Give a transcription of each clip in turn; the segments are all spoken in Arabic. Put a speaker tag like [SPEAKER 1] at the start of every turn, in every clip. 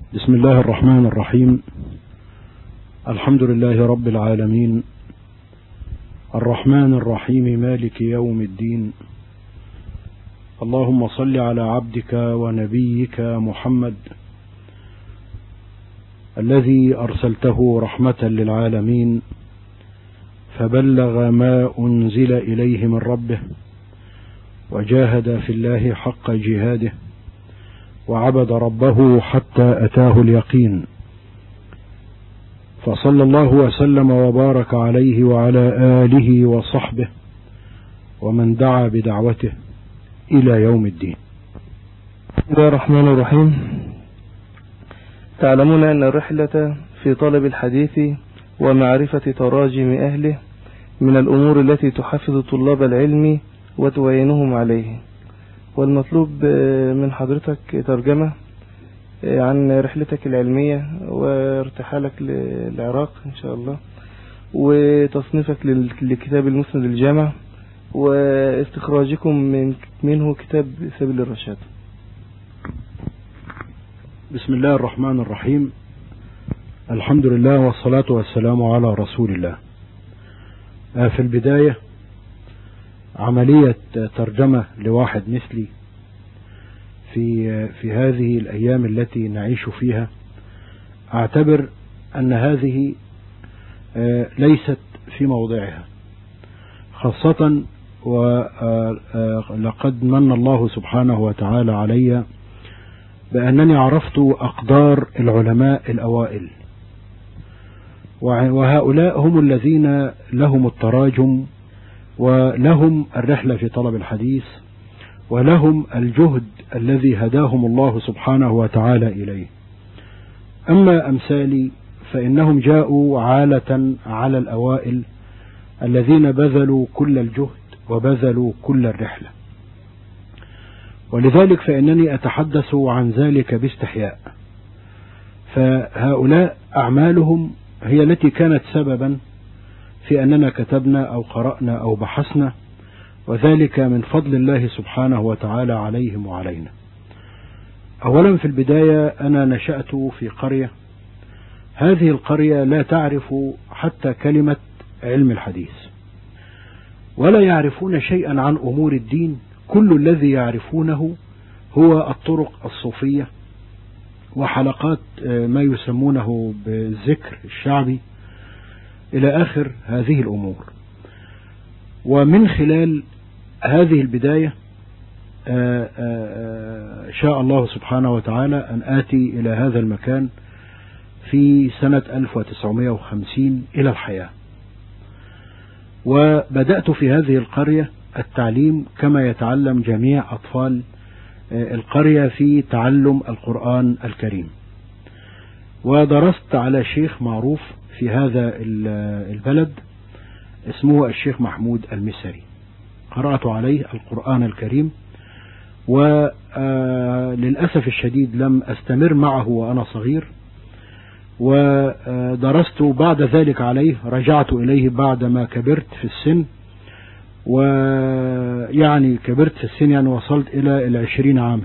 [SPEAKER 1] بسم الله الرحمن الرحيم. الحمد لله رب العالمين، الرحمن الرحيم، مالك يوم الدين. اللهم صل على عبدك ونبيك محمد الذي أرسلته رحمة للعالمين، فبلغ ما أنزل إليه من ربه، وجاهد في الله حق جهاده، وعبد ربه حتى أتاه اليقين. فصلى الله وسلم وبارك عليه وعلى آله وصحبه ومن دعا بدعوته إلى يوم الدين.
[SPEAKER 2] بسم الله الرحمن الرحيم. تعلمون أن الرحلة في طلب الحديث ومعرفة تراجم أهله من الأمور التي تحفز طلاب العلم وتعينهم عليه، والمطلوب من حضرتك ترجمة عن رحلتك العلمية وارتحالك للعراق إن شاء الله، وتصنيفك لكتاب المسند للجامع، واستخراجكم منه كتاب سبيل الرشاد.
[SPEAKER 1] بسم الله الرحمن الرحيم. الحمد لله والصلاة والسلام على رسول الله. في البداية عملية ترجمة لواحد مثلي في هذه الأيام التي نعيش فيها، أعتبر أن هذه ليست في موضعها، خاصة ولقد من الله سبحانه وتعالى علي بأنني عرفت أقدار العلماء الأوائل، وهؤلاء هم الذين لهم التراجم ولهم الرحلة في طلب الحديث ولهم الجهد الذي هداهم الله سبحانه وتعالى إليه. أما أمثالي فإنهم جاءوا عالة على الأوائل الذين بذلوا كل الجهد وبذلوا كل الرحلة، ولذلك فإنني أتحدث عن ذلك باستحياء. فهؤلاء أعمالهم هي التي كانت سببا في أننا كتبنا أو قرأنا أو بحثنا، وذلك من فضل الله سبحانه وتعالى عليهم وعلينا. أولا في البداية أنا نشأت في قرية، هذه القرية لا تعرف حتى كلمة علم الحديث، ولا يعرفون شيئا عن أمور الدين. كل الذي يعرفونه هو الطرق الصوفية وحلقات ما يسمونه بالذكر الشعبي إلى آخر هذه الأمور. ومن خلال هذه البداية شاء الله سبحانه وتعالى أن آتي إلى هذا المكان في سنة 1950 إلى الحياة، وبدأت في هذه القرية التعليم كما يتعلم جميع أطفال القرية في تعلم القرآن الكريم، ودرست على شيخ معروف في هذا البلد اسمه الشيخ محمود المسري. قرأت عليه القرآن الكريم، وللأسف الشديد لم أستمر معه وأنا صغير، ودرست بعد ذلك عليه. رجعت إليه بعدما كبرت في السن، ويعني كبرت في السن يعني وصلت إلى 20 عاما،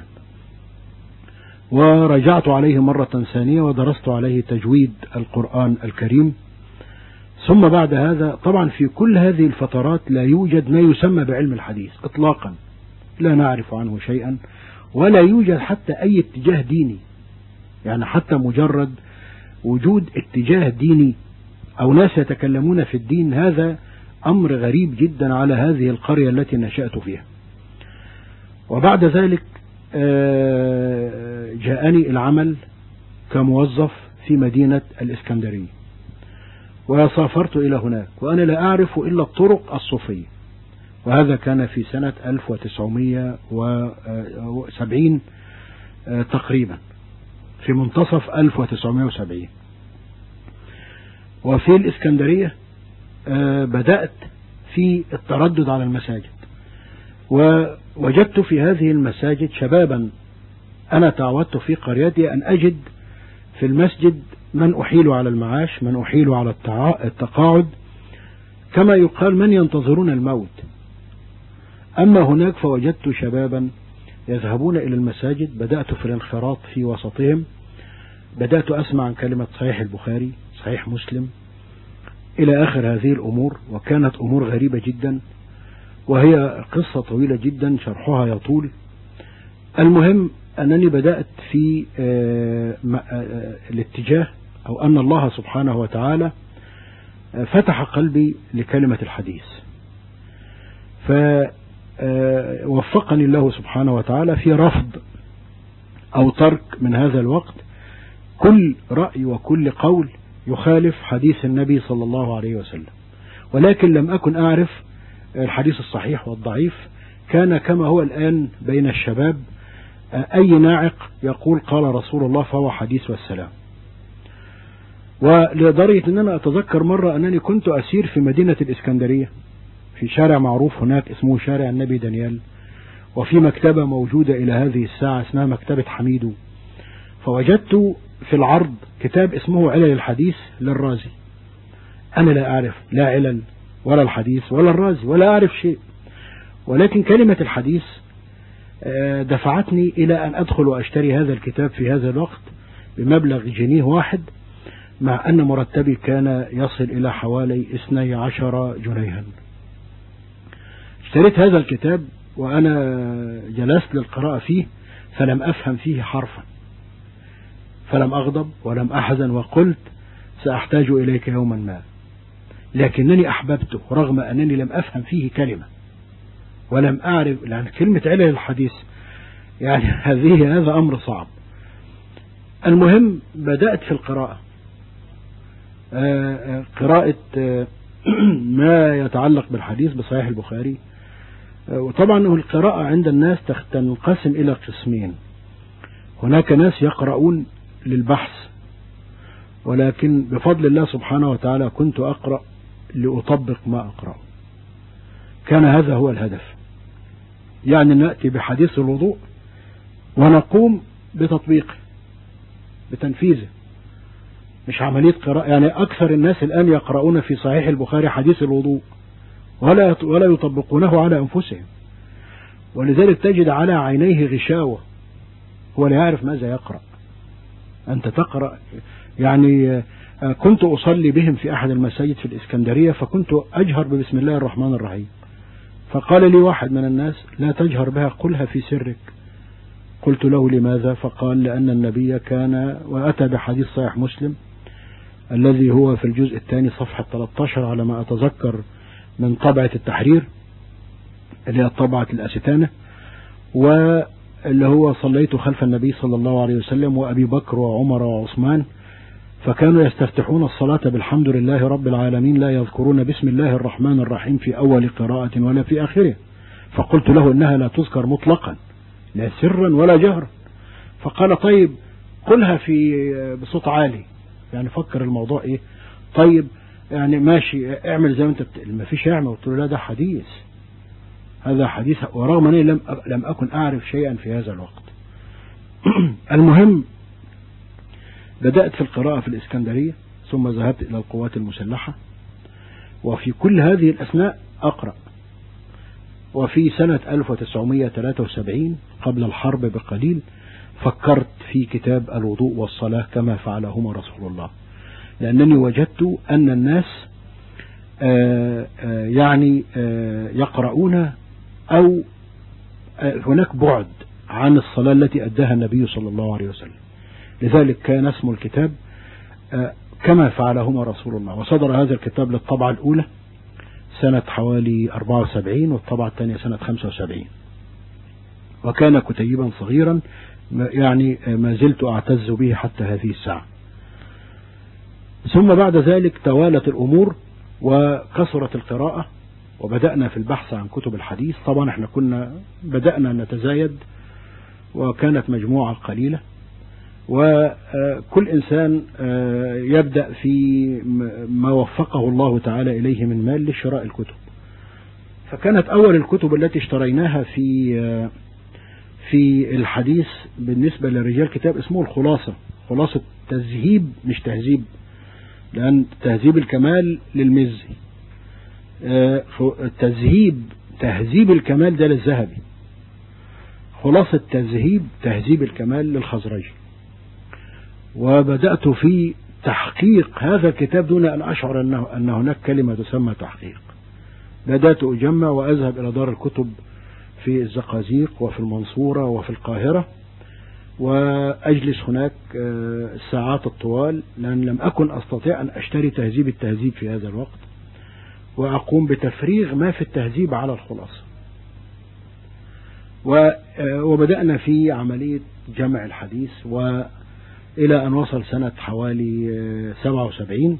[SPEAKER 1] ورجعت عليه مرة ثانية ودرست عليه تجويد القرآن الكريم. ثم بعد هذا طبعا في كل هذه الفترات لا يوجد ما يسمى بعلم الحديث إطلاقا، لا نعرف عنه شيئا، ولا يوجد حتى أي اتجاه ديني، يعني حتى مجرد وجود اتجاه ديني أو ناس يتكلمون في الدين، هذا أمر غريب جدا على هذه القرية التي نشأت فيها. وبعد ذلك جاءني العمل كموظف في مدينة الإسكندرية، وسافرت إلى هناك وأنا لا أعرف إلا الطرق الصوفية، وهذا كان في سنة 1970 تقريبا، في منتصف 1970. وفي الإسكندرية بدأت في التردد على المساجد، ووجدت في هذه المساجد شبابا. أنا تعودت في قريتي أن أجد في المسجد من أحيل على المعاش، من أحيل على التقاعد، كما يقال من ينتظرون الموت. أما هناك فوجدت شبابا يذهبون إلى المساجد، بدأت في الانخراط في وسطهم، بدأت أسمع عن كلمة صحيح البخاري، صحيح مسلم، إلى آخر هذه الأمور، وكانت أمور غريبة جدا، وهي قصة طويلة جدا شرحها يطول. المهم أنني بدأت في الاتجاه، أو أن الله سبحانه وتعالى فتح قلبي لكلمة الحديث، فوفقني الله سبحانه وتعالى في رفض أو ترك من هذا الوقت كل رأي وكل قول يخالف حديث النبي صلى الله عليه وسلم. ولكن لم أكن أعرف الحديث الصحيح والضعيف، كان كما هو الآن بين الشباب، أي ناعق يقول قال رسول الله فهو حديث والسلام. ولدرجة أن أنا أتذكر مرة أنني كنت أسير في مدينة الإسكندرية في شارع معروف هناك اسمه شارع النبي دانيال، وفي مكتبة موجودة إلى هذه الساعة اسمها مكتبة حميدو، فوجدت في العرض كتاب اسمه علل الحديث للرازي. أنا لا أعرف لا علل ولا الحديث ولا الرازي ولا أعرف شيء، ولكن كلمة الحديث دفعتني إلى أن أدخل وأشتري هذا الكتاب في هذا الوقت بمبلغ جنيه واحد، مع أن مرتبي كان يصل إلى حوالي 12 جنيها. اشتريت هذا الكتاب وأنا جلست للقراءة فيه، فلم أفهم فيه حرفا، فلم أغضب ولم أحزن، وقلت سأحتاج إليك يوما ما، لكنني أحببته رغم أنني لم أفهم فيه كلمة ولم أعرف، لأن كلمة علل الحديث يعني هذا أمر صعب. المهم بدأت في القراءة، قراءة ما يتعلق بالحديث بصحيح البخاري. وطبعا القراءة عند الناس تنقسم إلى قسمين، هناك ناس يقرؤون للبحث، ولكن بفضل الله سبحانه وتعالى كنت أقرأ لأطبق ما أقرأ، كان هذا هو الهدف، يعني نأتي بحديث الوضوء ونقوم بتطبيقه بتنفيذه، مش عملية قراءة. يعني أكثر الناس الآن يقرؤون في صحيح البخاري حديث الوضوء ولا يطبقونه على أنفسهم، ولذلك تجد على عينيه غشاوة، هو لا يعرف ماذا يقرأ. أنت تقرأ، يعني كنت أصلي بهم في أحد المساجد في الإسكندرية، فكنت أجهر ببسم الله الرحمن الرحيم، فقال لي واحد من الناس لا تجهر بها، قلها في سرك. قلت له لماذا؟ فقال لأن النبي كان، وأتى بحديث صحيح مسلم الذي هو في الجزء الثاني صفحة 13 على ما أتذكر من طبعة التحرير اللي هي طبعة الأستانة، واللي هو صليت خلف النبي صلى الله عليه وسلم وأبي بكر وعمر وعثمان، فكانوا يستفتحون الصلاة بالحمد لله رب العالمين، لا يذكرون بسم الله الرحمن الرحيم في أول قراءة ولا في آخره. فقلت له إنها لا تذكر مطلقا، لا سرا ولا جهرا. فقال طيب قلها بصوت عالي، يعني فكر الموضوع إيه، طيب يعني ماشي اعمل زي ما انت ما فيش اعمل. قلت له لا، ده حديث، هذا حديث، ورغم أني لم أكن أعرف شيئا في هذا الوقت. المهم بدأت في القراءة في الإسكندرية، ثم ذهبت إلى القوات المسلحة، وفي كل هذه الأثناء أقرأ. وفي سنة 1973 قبل الحرب بقليل فكرت في كتاب الوضوء والصلاة كما فعلهما رسول الله، لأنني وجدت أن الناس يقرؤون أو هناك بعد عن الصلاة التي أداها النبي صلى الله عليه وسلم، لذلك كان اسم الكتاب كما فعلهما رسول الله. وصدر هذا الكتاب للطبعة الأولى سنة حوالي 74، والطبعة الثانية سنة 75، وكان كتيبا صغيرا يعني ما زلت أعتز به حتى هذه الساعة. ثم بعد ذلك توالت الأمور وكثرت القراءة، وبدأنا في البحث عن كتب الحديث. طبعا احنا بدأنا نتزايد، وكانت مجموعة قليلة، وكل إنسان يبدأ في ما وفقه الله تعالى إليه من مال لشراء الكتب. فكانت أول الكتب التي اشتريناها في الحديث بالنسبة للرجال كتاب اسمه الخلاصة، خلاصة تذهيب مش تهذيب، لأن تهذيب الكمال للمزي، تهذيب الكمال ده للذهبي، خلاصة تهذيب الكمال للخزرجي. وبدأت في تحقيق هذا الكتاب دون أن أشعر أن هناك كلمة تسمى تحقيق. بدأت أجمع وأذهب إلى دار الكتب في الزقازيق وفي المنصورة وفي القاهرة، وأجلس هناك الساعات الطوال، لأن لم أكن أستطيع أن أشتري تهذيب التهذيب في هذا الوقت، وأقوم بتفريغ ما في التهذيب على الخلاصة. وبدأنا في عملية جمع الحديث، وإلى أن وصل سنة حوالي 77،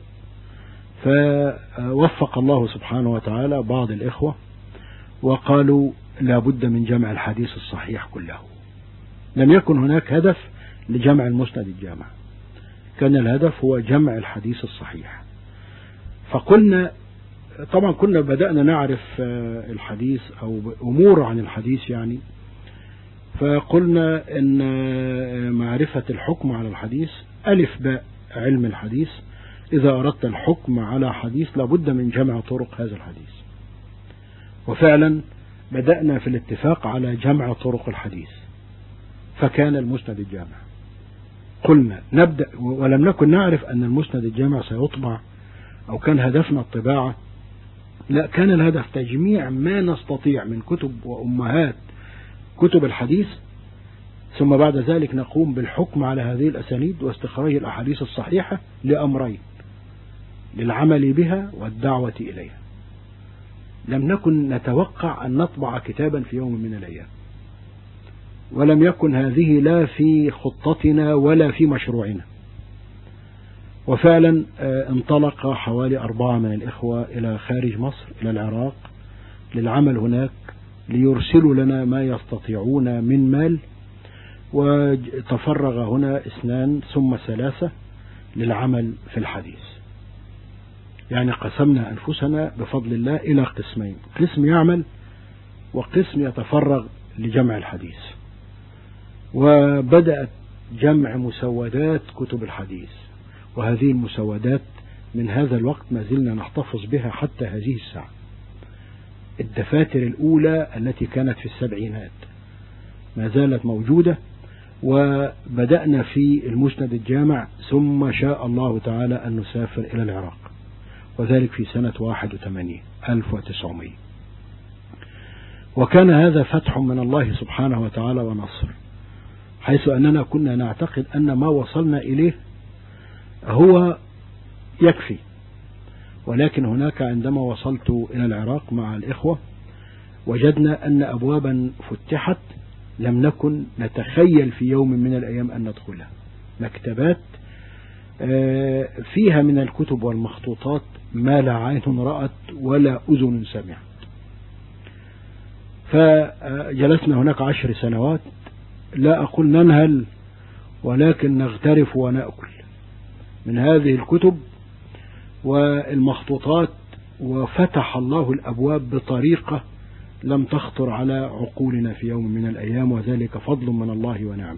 [SPEAKER 1] فوفق الله سبحانه وتعالى بعض الإخوة وقالوا لا بد من جمع الحديث الصحيح كله. لم يكن هناك هدف لجمع المسند الجامع، كان الهدف هو جمع الحديث الصحيح. فقلنا طبعا كنا بدأنا نعرف الحديث أو أمور عن الحديث يعني، فقلنا إن معرفة الحكم على الحديث ألف باء علم الحديث. إذا أردت الحكم على حديث لابد من جمع طرق هذا الحديث، وفعلا بدأنا في الاتفاق على جمع طرق الحديث، فكان المسند الجامع. قلنا نبدأ، ولم نكن نعرف أن المسند الجامع سيطبع أو كان هدفنا الطباعة، لا، كان الهدف تجميع ما نستطيع من كتب وأمهات كتب الحديث، ثم بعد ذلك نقوم بالحكم على هذه الأسانيد واستخراج الأحاديث الصحيحة لأمرين: للعمل بها والدعوة إليها. لم نكن نتوقع أن نطبع كتابا في يوم من الأيام، ولم يكن هذه لا في خطتنا ولا في مشروعنا. وفعلا انطلق حوالي 4 من الإخوة إلى خارج مصر، إلى العراق، للعمل هناك، ليرسلوا لنا ما يستطيعون من مال، وتفرغ هنا 2 ثم 3 للعمل في الحديث. يعني قسمنا أنفسنا بفضل الله إلى قسمين: قسم يعمل وقسم يتفرغ لجمع الحديث. وبدأت جمع مسودات كتب الحديث، وهذه المسودات من هذا الوقت ما زلنا نحتفظ بها حتى هذه الساعة. الدفاتر الأولى التي كانت في السبعينات ما زالت موجودة، وبدأنا في المسند الجامع، ثم شاء الله تعالى أن نسافر إلى العراق، وذلك في سنة 1981. وكان هذا فتح من الله سبحانه وتعالى ونصر، حيث أننا كنا نعتقد أن ما وصلنا إليه هو يكفي، ولكن هناك عندما وصلت إلى العراق مع الإخوة وجدنا أن أبوابا فتحت لم نكن نتخيل في يوم من الأيام أن ندخلها. مكتبات فيها من الكتب والمخطوطات ما لا عين رأت ولا أذن سمعت. فجلسنا هناك 10 سنوات، لا أقول ننهل، ولكن نغترف ونأكل من هذه الكتب والمخطوطات، وفتح الله الأبواب بطريقة لم تخطر على عقولنا في يوم من الأيام، وذلك فضل من الله ونعم.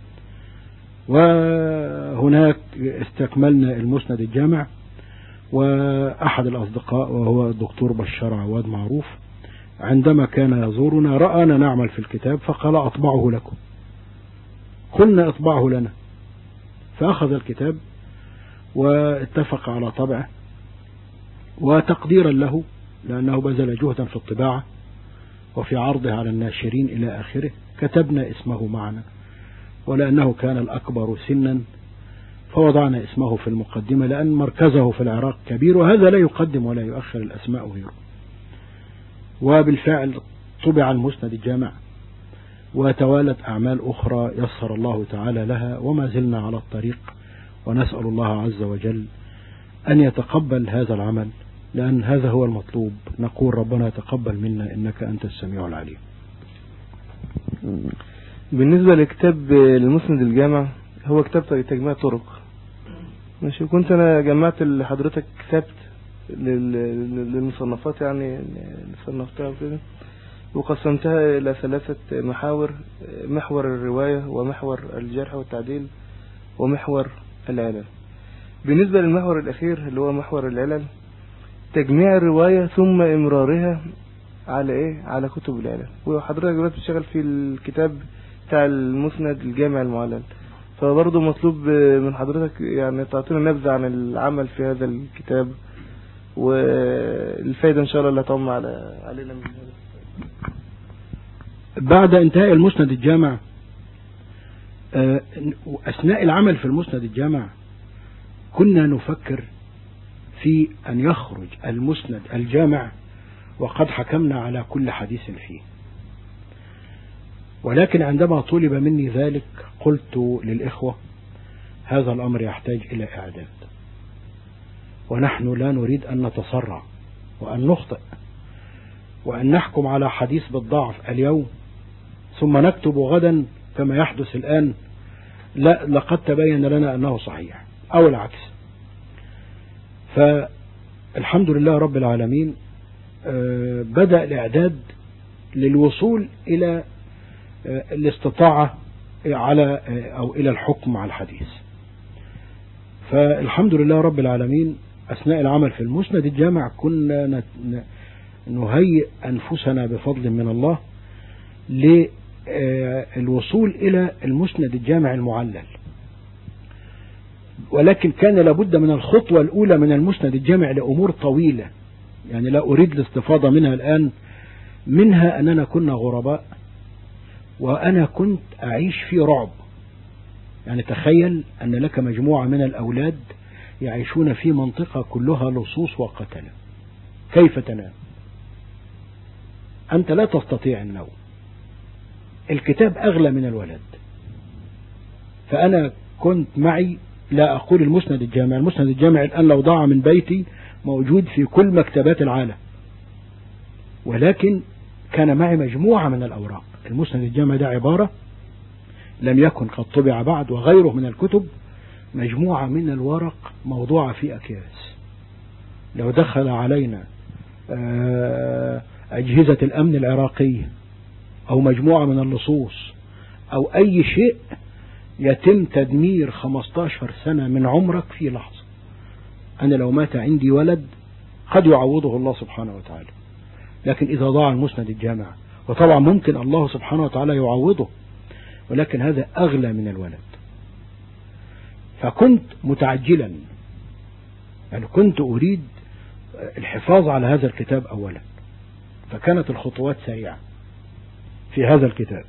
[SPEAKER 1] وهناك استكملنا المسند الجامع، وأحد الأصدقاء وهو الدكتور بشار عواد معروف عندما كان يزورنا رآنا نعمل في الكتاب فقال أطبعه لكم. قلنا اطبعه لنا، فأخذ الكتاب واتفق على طبعه، وتقديرا له لأنه بذل جهدا في الطباعة وفي عرضه على الناشرين إلى آخره كتبنا اسمه معنا، ولأنه كان الأكبر سنا فوضعنا اسمه في المقدمة، لأن مركزه في العراق كبير، وهذا لا يقدم ولا يؤخر، الأسماء غيره. وبالفعل طبع المسند الجامع، وتوالت أعمال أخرى يسر الله تعالى لها، وما زلنا على الطريق، ونسأل الله عز وجل أن يتقبل هذا العمل، لأن هذا هو المطلوب. نقول ربنا تقبل منا إنك أنت السميع العليم.
[SPEAKER 2] بالنسبة لكتاب المسند الجامع، هو كتاب تجميع طرق، ماشي. كنت أنا جمعت لحضرتك كتاب للمصنفات يعني اللي صنفتها وكده، وقسمتها إلى 3 محاور: محور الرواية، ومحور الجرح والتعديل، ومحور العلل. بالنسبة للمحور الأخير اللي هو محور العلل، تجميع الرواية ثم إمرارها على كتب العلل. وحضرتك دلوقتي بتشتغل في الكتاب بتاع المسند الجامع المعلل، فبرضه مطلوب من حضرتك يعني تعطينا نبذة عن العمل في هذا الكتاب والفايدة إن شاء الله اللي هتعم علينا من هذا.
[SPEAKER 1] بعد انتهاء المسند الجامع، أثناء العمل في المسند الجامع كنا نفكر في أن يخرج المسند الجامع وقد حكمنا على كل حديث فيه، ولكن عندما طلب مني ذلك قلت للإخوة هذا الأمر يحتاج إلى إعداد، ونحن لا نريد أن نتسرع وأن نخطئ وأن نحكم على حديث بالضعف اليوم ثم نكتب غدا كما يحدث الآن لا لقد تبين لنا أنه صحيح أو العكس. فالحمد لله رب العالمين بدأ الإعداد للوصول إلى الاستطاعة على أو إلى الحكم على الحديث. فالحمد لله رب العالمين أثناء العمل في المسند الجامع كنا نهيئ أنفسنا بفضل من الله للوصول إلى المسند الجامع المعلل، ولكن كان لابد من الخطوة الأولى من المسند الجامع لأمور طويلة يعني لا أريد الاستفاضة منها الآن. منها أننا كنا غرباء وأنا كنت أعيش في رعب. يعني تخيل أن لك مجموعة من الأولاد يعيشون في منطقة كلها لصوص وقتلة، كيف تنام؟ أنت لا تستطيع النوم، الكتاب أغلى من الولد. فأنا كنت معي لا أقول المسند الجامع، المسند الجامع الآن لو ضاع من بيتي موجود في كل مكتبات العالم، ولكن كان معي مجموعة من الأوراق. المسند الجامع ده عبارة لم يكن قد طبع بعد وغيره من الكتب، مجموعة من الورق موضوعة في أكياس. لو دخل علينا أجهزة الأمن العراقية أو مجموعة من اللصوص أو أي شيء يتم تدمير 15 سنة من عمرك في لحظة. أنا لو مات عندي ولد قد يعوضه الله سبحانه وتعالى، لكن إذا ضاع المسند الجامع وطبعا ممكن الله سبحانه وتعالى يعوضه، ولكن هذا أغلى من الولد. فكنت متعجلا، يعني كنت أريد الحفاظ على هذا الكتاب أولا، فكانت الخطوات سريعة في هذا الكتاب.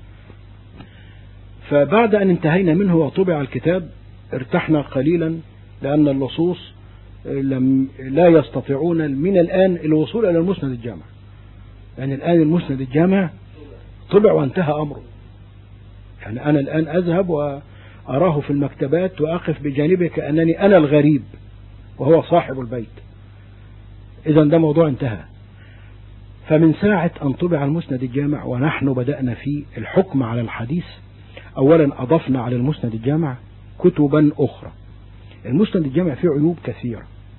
[SPEAKER 1] فبعد أن انتهينا منه وطبع الكتاب ارتحنا قليلا، لأن اللصوص لا يستطيعون من الآن الوصول إلى المسند الجامع. يعني الآن المسند الجامع طبع وانتهى أمره. يعني أنا الآن أذهب وأراه في المكتبات وأقف بجانبه كأنني أنا الغريب وهو صاحب البيت. إذا ده موضوع انتهى. فمن ساعة أن طبع المسند الجامع ونحن بدأنا في الحكم على الحديث، أولا أضفنا على المسند الجامع كتبا أخرى. المسند الجامع فيه عيوب كثيرة،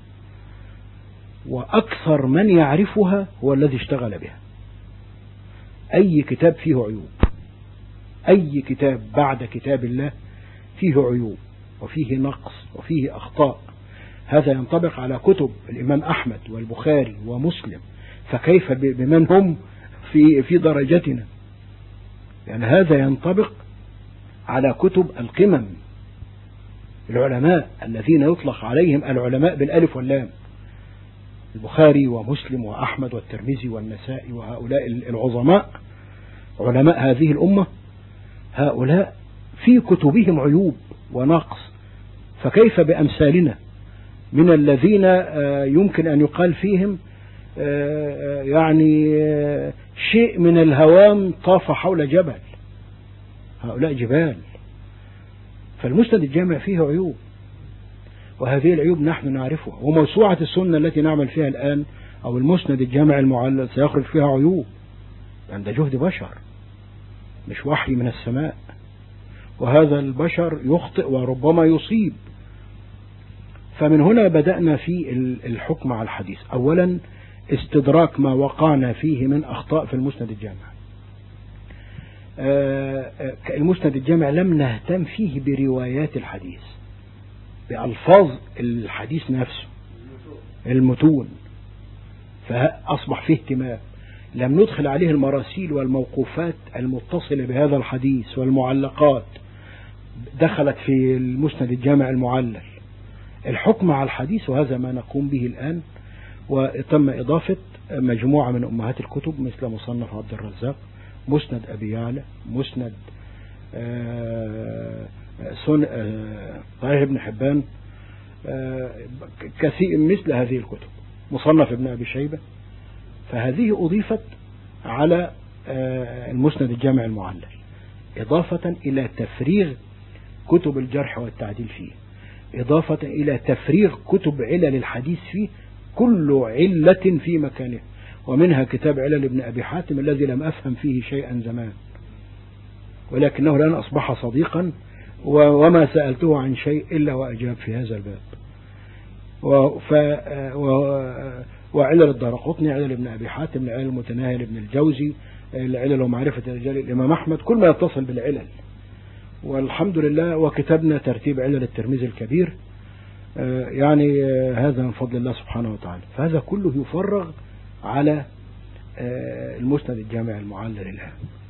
[SPEAKER 1] وأكثر من يعرفها هو الذي اشتغل بها. أي كتاب فيه عيوب، أي كتاب بعد كتاب الله فيه عيوب وفيه نقص وفيه أخطاء. هذا ينطبق على كتب الإمام أحمد والبخاري ومسلم، فكيف بمن هم في درجتنا؟ يعني هذا ينطبق على كتب القمم، العلماء الذين يطلق عليهم العلماء بالألف واللام، البخاري ومسلم وأحمد والترمذي والنسائي وهؤلاء العظماء علماء هذه الأمة. هؤلاء في كتبهم عيوب ونقص، فكيف بأمثالنا من الذين يمكن أن يقال فيهم يعني شيء من الهوام طاف حول جبل، هؤلاء جبال. فالمسند الجامع فيه عيوب، وهذه العيوب نحن نعرفها. وموسوعة السنة التي نعمل فيها الآن أو المسند الجامع المعلل سيخرج فيها عيوب، يعني ده جهد بشر مش وحي من السماء، وهذا البشر يخطئ وربما يصيب. فمن هنا بدأنا في الحكم على الحديث. أولا استدراك ما وقعنا فيه من أخطاء في المسند الجامع. المسند الجامع لم نهتم فيه بروايات الحديث، بألفاظ الحديث نفسه، المتون، فأصبح فيه اهتمام. لم ندخل عليه المراسيل والموقوفات المتصلة بهذا الحديث والمعلقات دخلت في المسند الجامع المعلل. الحكم على الحديث، وهذا ما نقوم به الآن، وتم إضافة مجموعة من أمهات الكتب مثل مصنف عبد الرزاق، مسند أبي يعلى، مسند صحيح ابن حبان، كثير مثل هذه الكتب، مصنف ابن أبي شيبة. فهذه أضيفت على المسند الجامع المعلل إضافة إلى تفريغ كتب الجرح والتعديل فيه، إضافة إلى تفريغ كتب علل الحديث فيه، كل علة في مكانه. ومنها كتاب علل ابن أبي حاتم الذي لم أفهم فيه شيئا زمان، ولكنه الآن أصبح صديقا، وما سألته عن شيء إلا وأجاب في هذا الباب. وعلل الدارقطني، علل ابن أبي حاتم، العلل المتناهي لابن الجوزي، العلل ومعرفة رجال الإمام أحمد، كل ما يتصل بالعلل. والحمد لله. وكتبنا ترتيب علل الترمذي الكبير، يعني هذا من فضل الله سبحانه وتعالى. فهذا كله يفرغ على المسند الجامع المعلل الآن.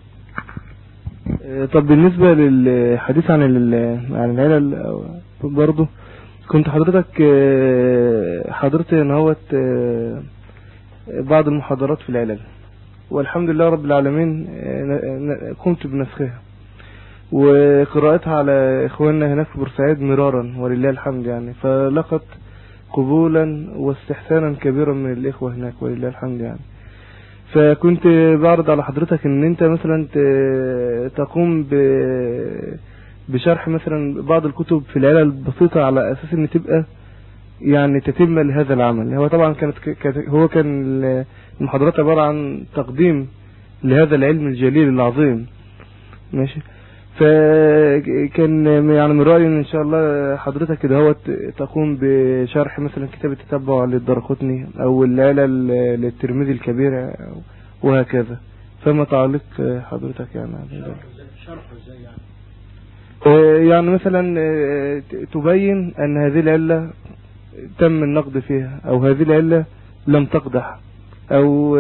[SPEAKER 2] طب بالنسبة للحديث عن العلل برضه، كنت حضرتك حضرت نهوت بعض المحاضرات في العلل، والحمد لله رب العالمين قمت بنسخها وقراءتها على إخواننا هناك في بورسعيد مرارا ولله الحمد، يعني فلقت قبولا واستحسانا كبيرا من الإخوة هناك ولله الحمد يعني. فكنت بعرض على حضرتك ان انت مثلا تقوم بشرح مثلا بعض الكتب في العلل البسيطة، على اساس ان تبقى يعني تتم لهذا العمل. هو طبعا كان المحاضرات عبارة عن تقديم لهذا العلم الجليل العظيم، ماشي. فكان يعني من رأيي ان شاء الله حضرتك كده هو تقوم بشرح مثلا كتاب التتبع للدارقطني او العلل للترمذي الكبير وهكذا. فما تعليق حضرتك يعني
[SPEAKER 1] شرح ازاي يعني؟
[SPEAKER 2] يعني مثلا تبين ان هذه العلة تم النقد فيها، او هذه العلة لم تقدح، او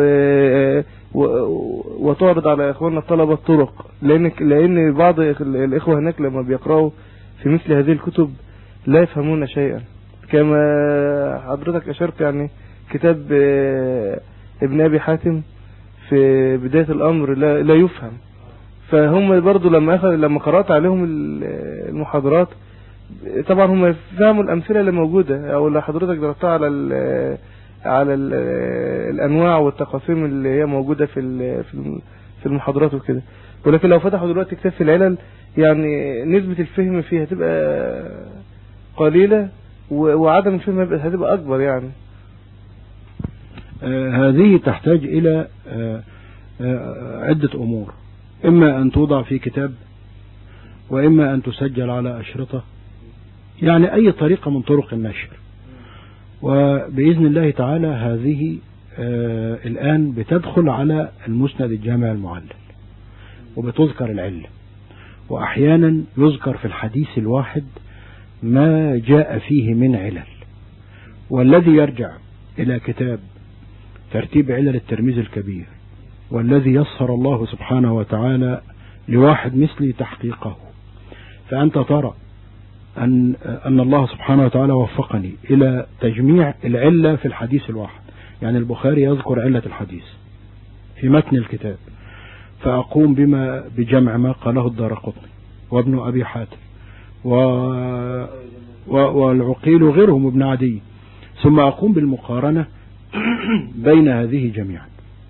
[SPEAKER 2] وتعرض على اخواننا الطلبة الطرق، لان بعض الاخوة هناك لما بيقرأوا في مثل هذه الكتب لا يفهمون شيئا، كما حضرتك اشرت. يعني كتاب ابن ابي حاتم في بداية الامر لا يفهم. فهم برضو لما قرأت عليهم المحاضرات، طبعا هم فهموا الامثلة اللي موجودة، او اللي حضرتك درستها على الانواع والتقاسيم اللي هي موجودة في المحاضرات وكده. ولكن لو فتحوا دلوقتي كتاب في العلل، يعني نسبة الفهم فيها هتبقى قليلة، وعدم الفهم هتبقى اكبر يعني.
[SPEAKER 1] هذه تحتاج الى عدة امور، اما ان توضع في كتاب، واما ان تسجل على اشرطة، يعني اي طريقة من طرق النشر. وبإذن الله تعالى هذه الآن بتدخل على المسند الجامع المعلل، وبتذكر العلة، وأحيانا يذكر في الحديث الواحد ما جاء فيه من علل. والذي يرجع إلى كتاب ترتيب علل الترمذي الكبير، والذي يسر الله سبحانه وتعالى لواحد مثلي تحقيقه، فأنت ترى أن الله سبحانه وتعالى وفقني إلى تجميع العلة في الحديث الواحد. يعني البخاري يذكر علة الحديث في متن الكتاب، فأقوم بجمع ما قاله الدارقطني وابن أبي حاتم والعقيل وغيرهم وابن عدي، ثم أقوم بالمقارنة بين هذه جميعا.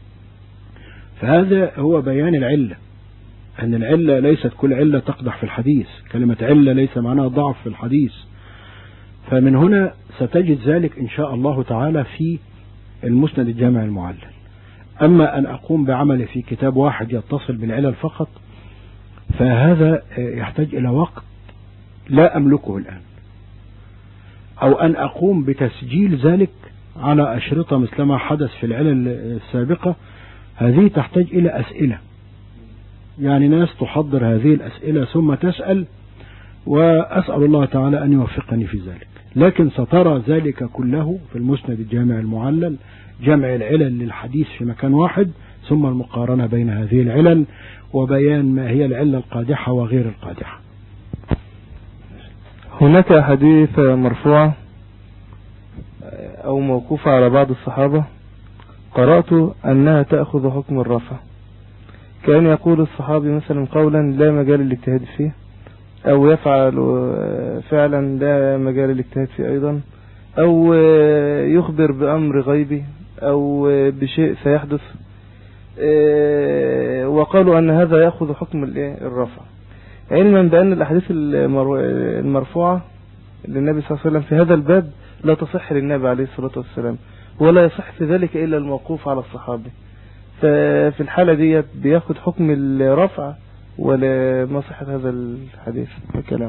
[SPEAKER 1] فهذا هو بيان العلة، أن العلة ليست كل علة تقدح في الحديث. كلمة علة ليس معناها ضعف في الحديث. فمن هنا ستجد ذلك إن شاء الله تعالى في المسند الجامع المعلل. أما أن أقوم بعمل في كتاب واحد يتصل بالعلل فقط، فهذا يحتاج إلى وقت لا أملكه الآن، أو أن أقوم بتسجيل ذلك على أشرطة مثلما حدث في العلل السابقة. هذه تحتاج إلى أسئلة، يعني ناس تحضر هذه الأسئلة ثم تسأل، وأسأل الله تعالى أن يوفقني في ذلك. لكن سترى ذلك كله في المسند الجامع المعلل، جمع العلل للحديث في مكان واحد، ثم المقارنة بين هذه العلل، وبيان ما هي العلة القادحة وغير القادحة.
[SPEAKER 2] هناك أحاديث مرفوعة أو موقوفة على بعض الصحابة قرأت أنها تأخذ حكم الرفع، كان يقول الصحابي مثلا قولا لا مجال للاجتهاد فيه، أو يفعل فعلا لا مجال للاجتهاد فيه أيضا، أو يخبر بأمر غيبي أو بشيء سيحدث، وقالوا أن هذا يأخذ حكم الرفع، علما بأن الأحاديث المرفوعة للنبي صلى الله عليه وسلم في هذا الباب لا تصح للنبي عليه الصلاة والسلام، ولا يصح في ذلك إلا الموقوف على الصحابي. ففي الحالة دي بياخد حكم الرفع ولا ما صحة هذا الحديث الكلام؟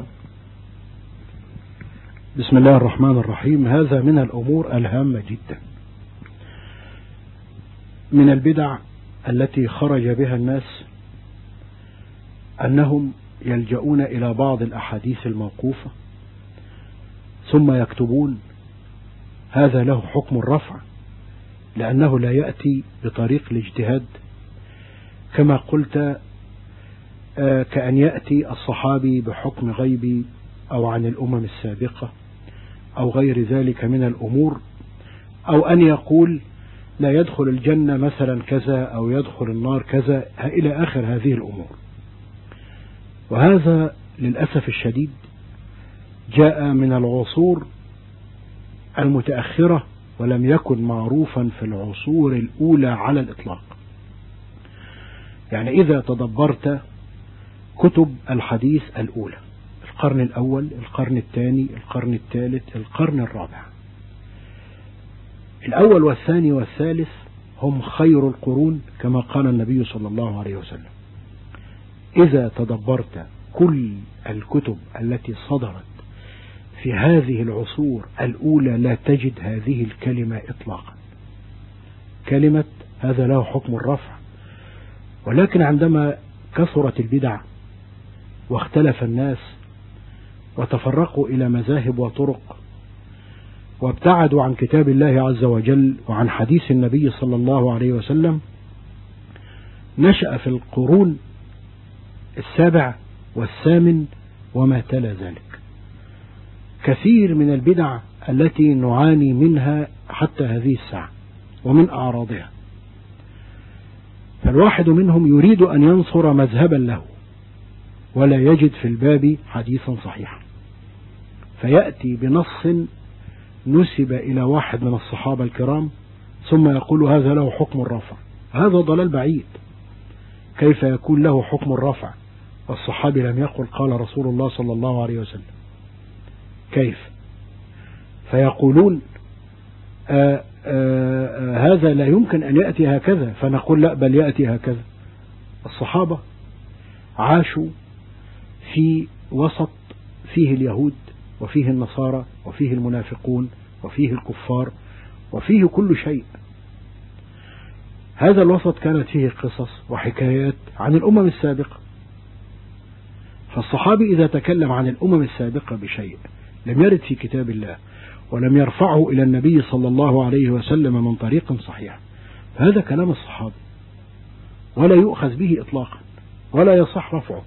[SPEAKER 1] بسم الله الرحمن الرحيم. هذا من الأمور الهامة جدا، من البدع التي خرج بها الناس أنهم يلجؤون إلى بعض الأحاديث الموقوفة ثم يكتبون هذا له حكم الرفع، لأنه لا يأتي بطريق الاجتهاد كما قلت، كأن يأتي الصحابي بحكم غيبي أو عن الأمم السابقة أو غير ذلك من الأمور، أو أن يقول لا يدخل الجنة مثلا كذا أو يدخل النار كذا إلى آخر هذه الأمور. وهذا للأسف الشديد جاء من العصور المتأخرة ولم يكن معروفا في العصور الأولى على الإطلاق. يعني إذا تدبرت كتب الحديث الأولى، القرن الأول، القرن الثاني، القرن الثالث، القرن الرابع، الأول والثاني والثالث هم خير القرون كما قال النبي صلى الله عليه وسلم. إذا تدبرت كل الكتب التي صدرت في هذه العصور الأولى لا تجد هذه الكلمة إطلاقا، كلمة هذا له حكم الرفع. ولكن عندما كثرت البدع واختلف الناس وتفرقوا إلى مذاهب وطرق وابتعدوا عن كتاب الله عز وجل وعن حديث النبي صلى الله عليه وسلم، نشأ في القرون السابع والثامن وما تلا ذلك كثير من البدع التي نعاني منها حتى هذه الساعة ومن أعراضها. فالواحد منهم يريد أن ينصر مذهبا له ولا يجد في الباب حديثا صحيحا، فيأتي بنص نسب إلى واحد من الصحابة الكرام ثم يقول هذا له حكم الرفع. هذا ضلال بعيد. كيف يكون له حكم الرفع والصحابي لم يقل قال رسول الله صلى الله عليه وسلم؟ كيف؟ فيقولون هذا لا يمكن أن يأتي هكذا، فنقول لا، بل يأتي هكذا. الصحابة عاشوا في وسط فيه اليهود وفيه النصارى وفيه المنافقون وفيه الكفار وفيه كل شيء. هذا الوسط كانت فيه قصص وحكايات عن الأمم السابقة. فالصحابي إذا تكلم عن الأمم السابقة بشيء لم يرد في كتاب الله ولم يرفعه إلى النبي صلى الله عليه وسلم من طريق صحيح، فهذا كلام الصحابي ولا يؤخذ به إطلاقا ولا يصح رفعه.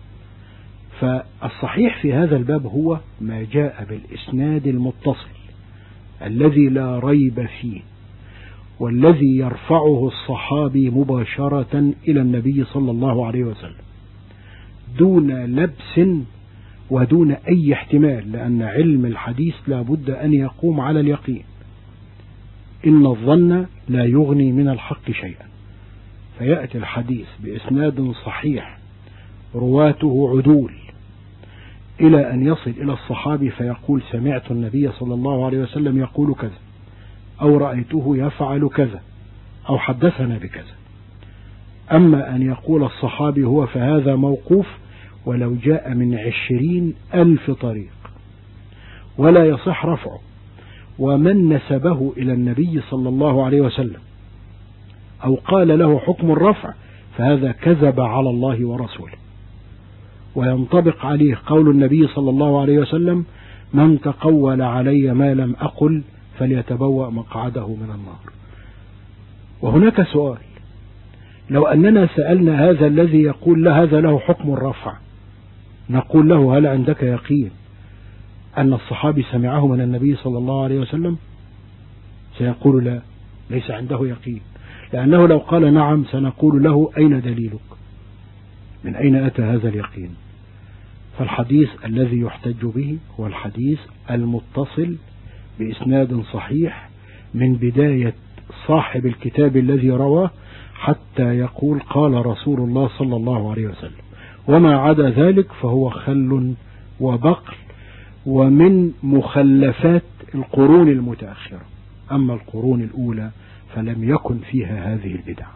[SPEAKER 1] فالصحيح في هذا الباب هو ما جاء بالإسناد المتصل الذي لا ريب فيه، والذي يرفعه الصحابي مباشرة إلى النبي صلى الله عليه وسلم دون لبس ودون أي احتمال، لأن علم الحديث لا بد أن يقوم على اليقين. إن الظن لا يغني من الحق شيئا. فيأتي الحديث بإسناد صحيح رواته عدول إلى أن يصل إلى الصحابي فيقول سمعت النبي صلى الله عليه وسلم يقول كذا، أو رأيته يفعل كذا، أو حدثنا بكذا. أما أن يقول الصحابي هو فهذا موقوف ولو جاء من 20,000 طريق ولا يصح رفعه. ومن نسبه إلى النبي صلى الله عليه وسلم أو قال له حكم الرفع فهذا كذب على الله ورسوله، وينطبق عليه قول النبي صلى الله عليه وسلم من تقول علي ما لم أقل فليتبوأ مقعده من النار. وهناك سؤال، لو أننا سألنا هذا الذي يقول هذا له حكم الرفع، نقول له هل عندك يقين أن الصحابي سمعه من النبي صلى الله عليه وسلم؟ سيقول لا، ليس عنده يقين، لأنه لو قال نعم سنقول له أين دليلك؟ من أين أتى هذا اليقين؟ فالحديث الذي يحتج به هو الحديث المتصل بإسناد صحيح من بداية صاحب الكتاب الذي رواه حتى يقول قال رسول الله صلى الله عليه وسلم، وما عدا ذلك فهو خل وبقل ومن مخلفات القرون المتأخرة. أما القرون الأولى فلم يكن فيها هذه البدع.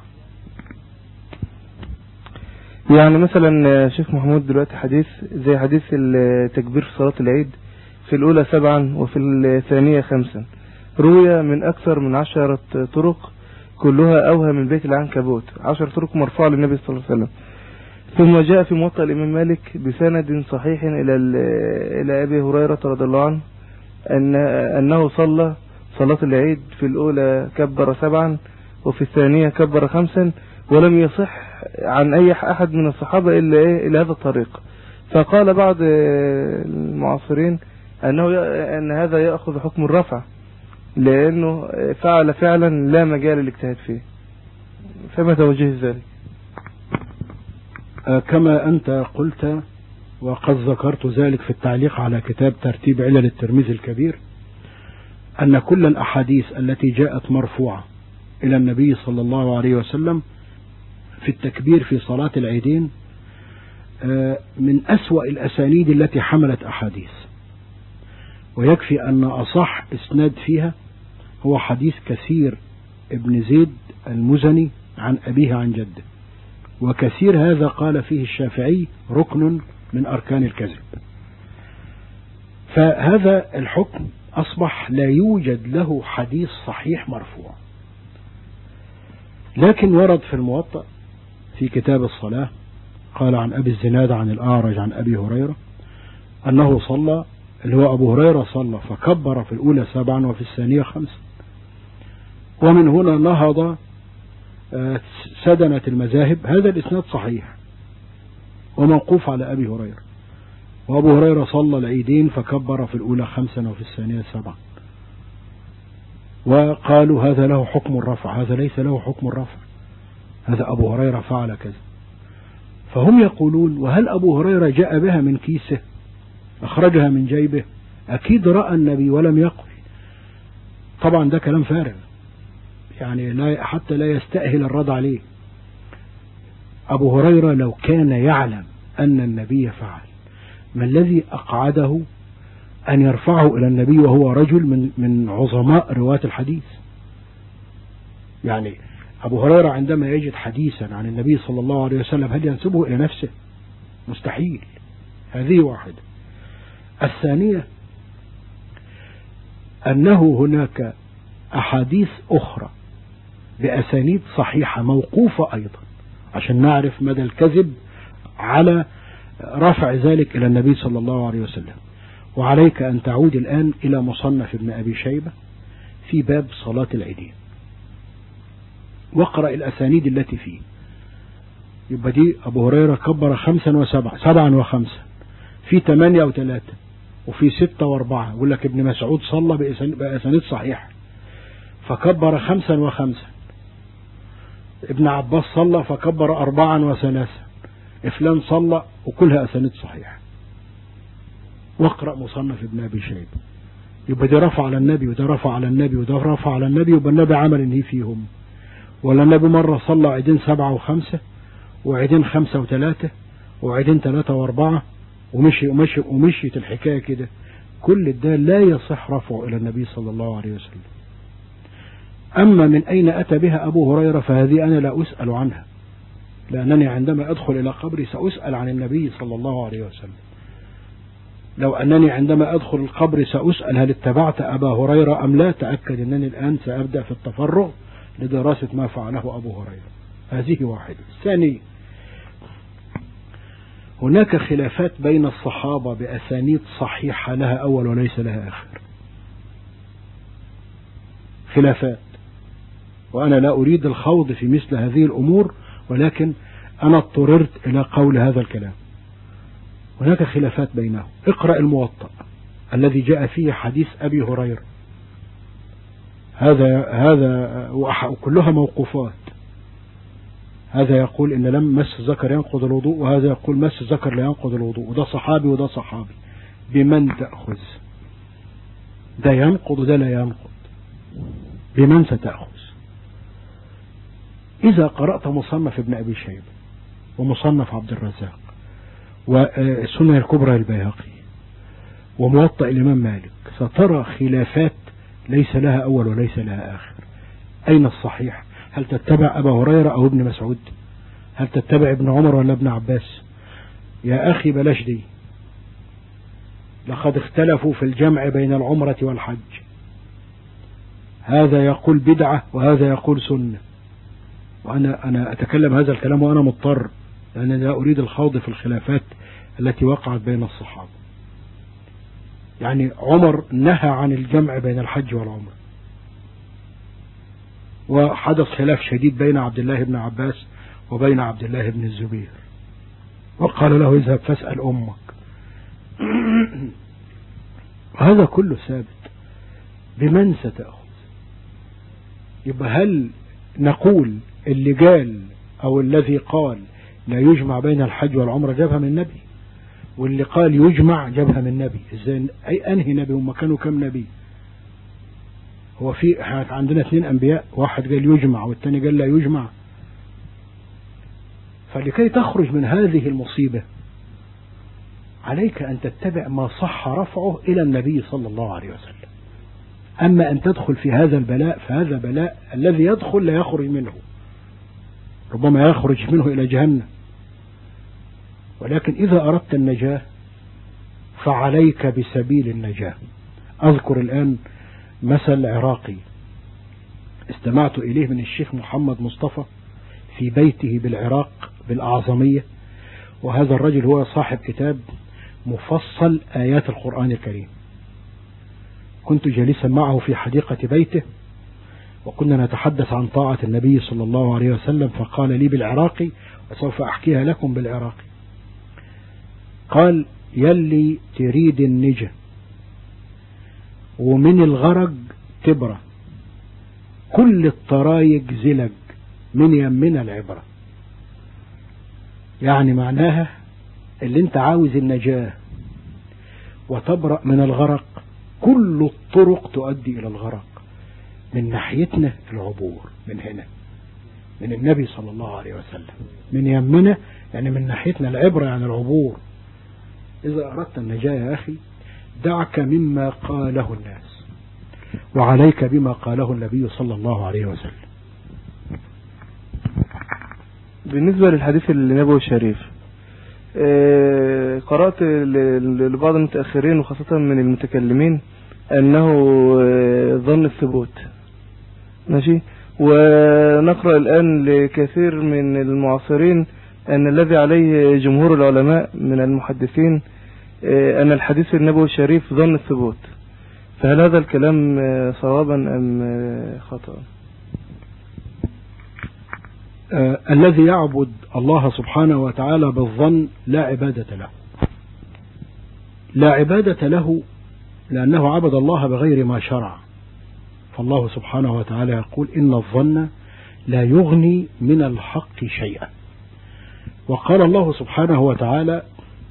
[SPEAKER 2] يعني مثلا شيخ محمود دلوقتي حديث زي حديث التكبير في صلاة العيد، في الأولى 7 وفي الثانية 5، روي من أكثر من 10 طرق كلها أوهى من بيت العنكبوت، 10 طرق مرفوعة للنبي صلى الله عليه وسلم. ثم جاء في موطأ الإمام مالك بسند صحيح إلى أبي هريرة رضي الله عنه أنه صلى صلاة العيد في الأولى كبر 7 وفي الثانية كبر 5، ولم يصح عن أي أحد من الصحابة إلا هذا الطريق. فقال بعض المعاصرين أن هذا يأخذ حكم الرفع، لأنه فعل فعلا لا مجال للاجتهاد فيه. فما توجيه ذلك؟
[SPEAKER 1] كما أنت قلت وقد ذكرت ذلك في التعليق على كتاب ترتيب علل الترمذي الكبير، أن كل الأحاديث التي جاءت مرفوعة إلى النبي صلى الله عليه وسلم في التكبير في صلاة العيدين من أسوأ الأسانيد التي حملت أحاديث، ويكفي أن أصح إسناد فيها هو حديث كثير ابن زيد المزني عن أبيه عن جده، وكثير هذا قال فيه الشافعي ركن من أركان الكذب. فهذا الحكم أصبح لا يوجد له حديث صحيح مرفوع، لكن ورد في الموطأ في كتاب الصلاة قال عن أبي الزناد عن الأعرج عن أبي هريرة أنه صلى، اللي هو أبو هريرة صلى فكبر في الأولى 7 وفي الثانية 5، ومن هنا نهض سدنة المذاهب. هذا الإسناد صحيح وموقوف على أبي هريرة، وأبو هريرة صلى العيدين فكبر في الأولى 5 وفي الثانية 7، وقالوا هذا له حكم الرفع. هذا ليس له حكم الرفع، هذا أبو هريرة فعل كذا. فهم يقولون وهل أبو هريرة جاء بها من كيسه أخرجها من جيبه؟ أكيد رأى النبي ولم يقل. طبعا ده كلام فارغ، يعني حتى لا يستأهل الرد عليه. أبو هريرة لو كان يعلم أن النبي فعل، ما الذي أقعده أن يرفعه إلى النبي وهو رجل من عظماء رواة الحديث؟ يعني أبو هريرة عندما يجد حديثا عن النبي صلى الله عليه وسلم هل ينسبه إلى نفسه؟ مستحيل. هذه واحدة. الثانية أنه هناك أحاديث أخرى بأسانيد صحيحة موقوفة أيضا، عشان نعرف مدى الكذب على رفع ذلك إلى النبي صلى الله عليه وسلم. وعليك أن تعود الآن إلى مصنف ابن أبي شيبة في باب صلاة العيدين، واقرأ الأسانيد التي فيه. يبقى دي أبو هريرة كبر 5 و7، 7 و5، في 8 و3، وفي 6 و4. يقول لك ابن مسعود صلى بأسانيد صحيحة فكبر 5 و5، ابن عباس صلى فكبر 4 و3، فلان صلى، وكلها أسانيد صحيحة. واقرأ مصنف ابن أبي شيبة. يبقى ده رفع على النبي وده رفع على النبي وده رفع على النبي، يبقى النبي عمل إن هي فيهم. ولا النبي مرة صلى عيدين 7 و5 وعيدين 5 و3 وعيدين 3 و4 ومشيت الحكاية كده. كل ده لا يصح رفعه إلى النبي صلى الله عليه وسلم. أما من أين أتى بها أبو هريرة فهذه أنا لا أسأل عنها، لأنني عندما أدخل إلى قبري سأسأل عن النبي صلى الله عليه وسلم. لو أنني عندما أدخل القبر سأسأل هل اتبعت أبا هريرة أم لا، تأكد أنني الآن سأبدأ في التفرغ لدراسة ما فعله أبو هريرة. هذه واحدة. الثانية، هناك خلافات بين الصحابة بأسانيد صحيحة لها أول وليس لها آخر، خلافات، وأنا لا أريد الخوض في مثل هذه الأمور، ولكن أنا اضطررت إلى قول هذا الكلام. هناك خلافات بينهم. اقرأ الموطأ الذي جاء فيه حديث أبي هريرة، هذا وكلها موقوفات. هذا يقول إن لم مس الذكر ينقض الوضوء، وهذا يقول مس الذكر لا ينقض الوضوء، وده صحابي وده صحابي. بمن تأخذ؟ ده ينقض وده لا ينقض، بمن ستأخذ؟ إذا قرأت مصنف ابن أبي شيبة ومصنف عبد الرزاق والسنة الكبرى البيهقي وموطأ الإمام مالك سترى خلافات ليس لها أول وليس لها آخر. أين الصحيح؟ هل تتبع أبا هريرة أو ابن مسعود؟ هل تتبع ابن عمر ولا ابن عباس؟ يا أخي بلاش دي. لقد اختلفوا في الجمع بين العمرة والحج، هذا يقول بدعة وهذا يقول سنة، وأنا أتكلم هذا الكلام وأنا مضطر، لأن لا أريد الخوض في الخلافات التي وقعت بين الصحابة. يعني عمر نهى عن الجمع بين الحج والعمرة، وحدث خلاف شديد بين عبد الله بن عباس وبين عبد الله بن الزبير، وقال له اذهب فاسأل أمك. وهذا كله ثابت. بمن ستأخذ؟ يبقى هل نقول اللي قال أو الذي قال لا يجمع بين الحج والعمرة جابها من النبي، واللي قال يجمع جابها من النبي؟ ازاي؟ أي أنهي نبي؟ هم كانوا كم نبي؟ هو في عندنا 2 أنبياء، واحد قال يجمع والثاني قال لا يجمع. فلكي تخرج من هذه المصيبة عليك أن تتبع ما صح رفعه إلى النبي صلى الله عليه وسلم. أما أن تدخل في هذا البلاء فهذا بلاء الذي يدخل لا يخرج منه، ربما يخرج منه إلى جهنم. ولكن إذا أردت النجاة فعليك بسبيل النجاة. أذكر الآن مثل عراقي استمعت إليه من الشيخ محمد مصطفى في بيته بالعراق بالأعظمية، وهذا الرجل هو صاحب كتاب مفصل آيات القرآن الكريم. كنت جالسا معه في حديقة بيته وكنا نتحدث عن طاعة النبي صلى الله عليه وسلم، فقال لي بالعراقي وسوف أحكيها لكم بالعراقي، قال يلي تريد النجا ومن الغرق تبرة، كل الطرايق زلق من يمنا العبرة. يعني معناها اللي انت عاوز النجاة وتبرأ من الغرق، كل الطرق تؤدي إلى الغرق. من ناحيتنا العبور من هنا من النبي صلى الله عليه وسلم، من يمنا يعني من ناحيتنا العبرة يعني العبور. إذا أردت النجاة يا أخي دعك مما قاله الناس وعليك بما قاله النبي صلى الله عليه وسلم.
[SPEAKER 2] بالنسبة للحديث النبوي الشريف، قرأت لبعض المتأخرين وخاصة من المتكلمين أنه ظن الثبوت، ماشي، ونقرأ الآن لكثير من المعاصرين أن الذي عليه جمهور العلماء من المحدثين أن الحديث النبوي الشريف ظن الثبوت، فهل هذا الكلام صوابا أم خطأ؟
[SPEAKER 1] الذي يعبد الله سبحانه وتعالى بالظن لا عبادة له، لا عبادة له لأنه عبد الله بغير ما شرع. فالله سبحانه وتعالى يقول إن الظن لا يغني من الحق شيئا. وقال الله سبحانه وتعالى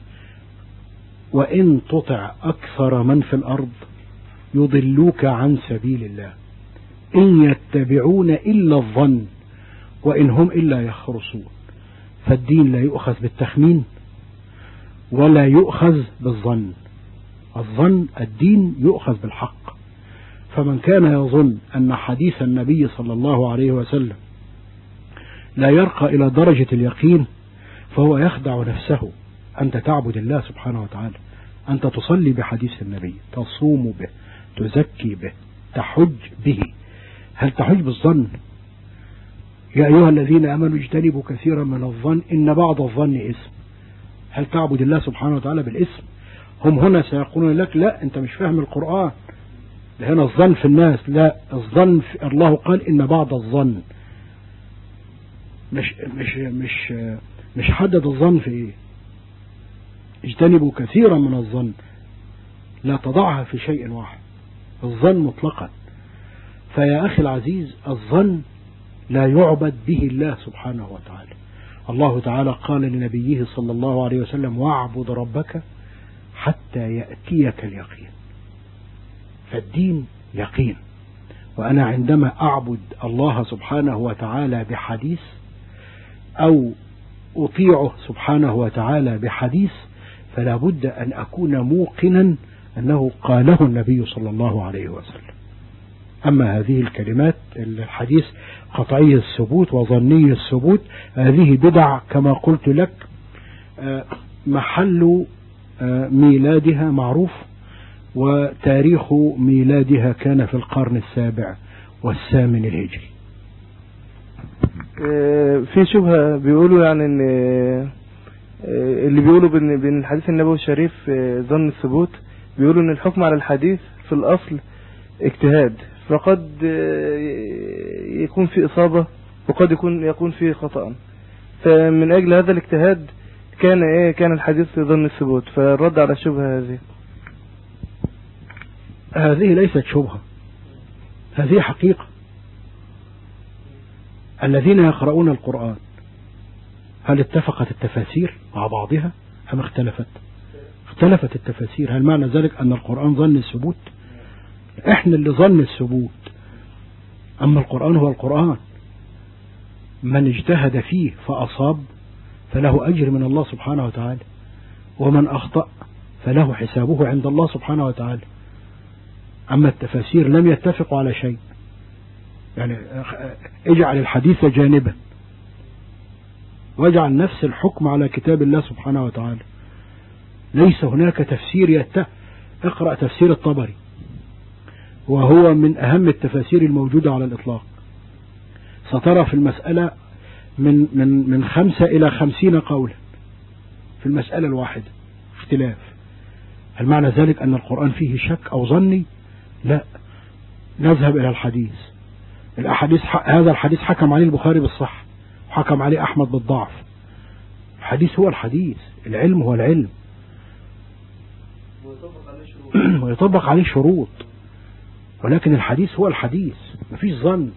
[SPEAKER 1] وإن تطع أكثر من في الأرض يضلوك عن سبيل الله إن يتبعون إلا الظن وإن هم إلا يخرصون. فالدين لا يؤخذ بالتخمين ولا يؤخذ بالظن، الدين يؤخذ بالحق. فمن كان يظن أن حديث النبي صلى الله عليه وسلم لا يرقى إلى درجة اليقين فهو يخدع نفسه. أنت تعبد الله سبحانه وتعالى، أنت تصلي بحديث النبي، تصوم به، تزكي به، تحج به. هل تحج بالظن؟ يا أيها الذين آمنوا اجتنبوا كثيرا من الظن إن بعض الظن إثم. هل تعبد الله سبحانه وتعالى بالإثم؟ هم هنا سيقولون لك لا أنت مش فاهم القرآن، هنا الظن في الناس، لا الظن في الله قال إن بعض الظن، مش حدد الظن في إيه. اجتنبوا كثيرا من الظن لا تضعها في شيء واحد، الظن مطلقا. فيا أخي العزيز، الظن لا يعبد به الله سبحانه وتعالى. الله تعالى قال لنبيه صلى الله عليه وسلم: واعبد ربك حتى يأتيك اليقين. فالدين يقين. وأنا عندما أعبد الله سبحانه وتعالى بحديث أو أطيعه سبحانه وتعالى بحديث، فلا بد أن أكون موقنا أنه قاله النبي صلى الله عليه وسلم. أما هذه الكلمات الحديث قطعي الثبوت وظني الثبوت، هذه بدع كما قلت لك. محل ميلادها معروف، وتاريخ ميلادها كان في القرن السابع والثامن الهجري.
[SPEAKER 2] في شبهة بيقولوا يعني ان اللي بيقولوا بين الحديث النبوي الشريف ظن الثبوت، بيقولوا ان الحكم على الحديث في الأصل اجتهاد، فقد يكون في إصابة وقد يكون في خطأ، فمن أجل هذا الاجتهاد كان الحديث ظن الثبوت. فالرد على الشبهة
[SPEAKER 1] هذه ليست شبهة، هذه حقيقة. الذين يقرؤون القرآن هل اتفقت التفاسير مع بعضها أم اختلفت؟ اختلفت التفاسير. هل معنى ذلك أن القرآن ظن الثبوت؟ احنا اللي ظن الثبوت، أما القرآن هو القرآن. من اجتهد فيه فأصاب فله أجر من الله سبحانه وتعالى، ومن أخطأ فله حسابه عند الله سبحانه وتعالى. أما التفاسير لم يتفقوا على شيء، يعني اجعل الحديث جانبا واجعل نفس الحكم على كتاب الله سبحانه وتعالى. ليس هناك تفسير اقرأ تفسير الطبري، وهو من أهم التفاسير الموجودة على الإطلاق. سترى في المسألة من 5 إلى 50 قولا في المسألة الواحدة اختلاف. هل معنى ذلك أن القرآن فيه شك أو ظني؟ لا، نذهب إلى الحديث. هذا الحديث حكم عليه البخاري بالصح، وحكم عليه أحمد بالضعف. الحديث هو الحديث، العلم هو العلم، ويطبق عليه شروط، ولكن الحديث هو الحديث، مفيش ظن.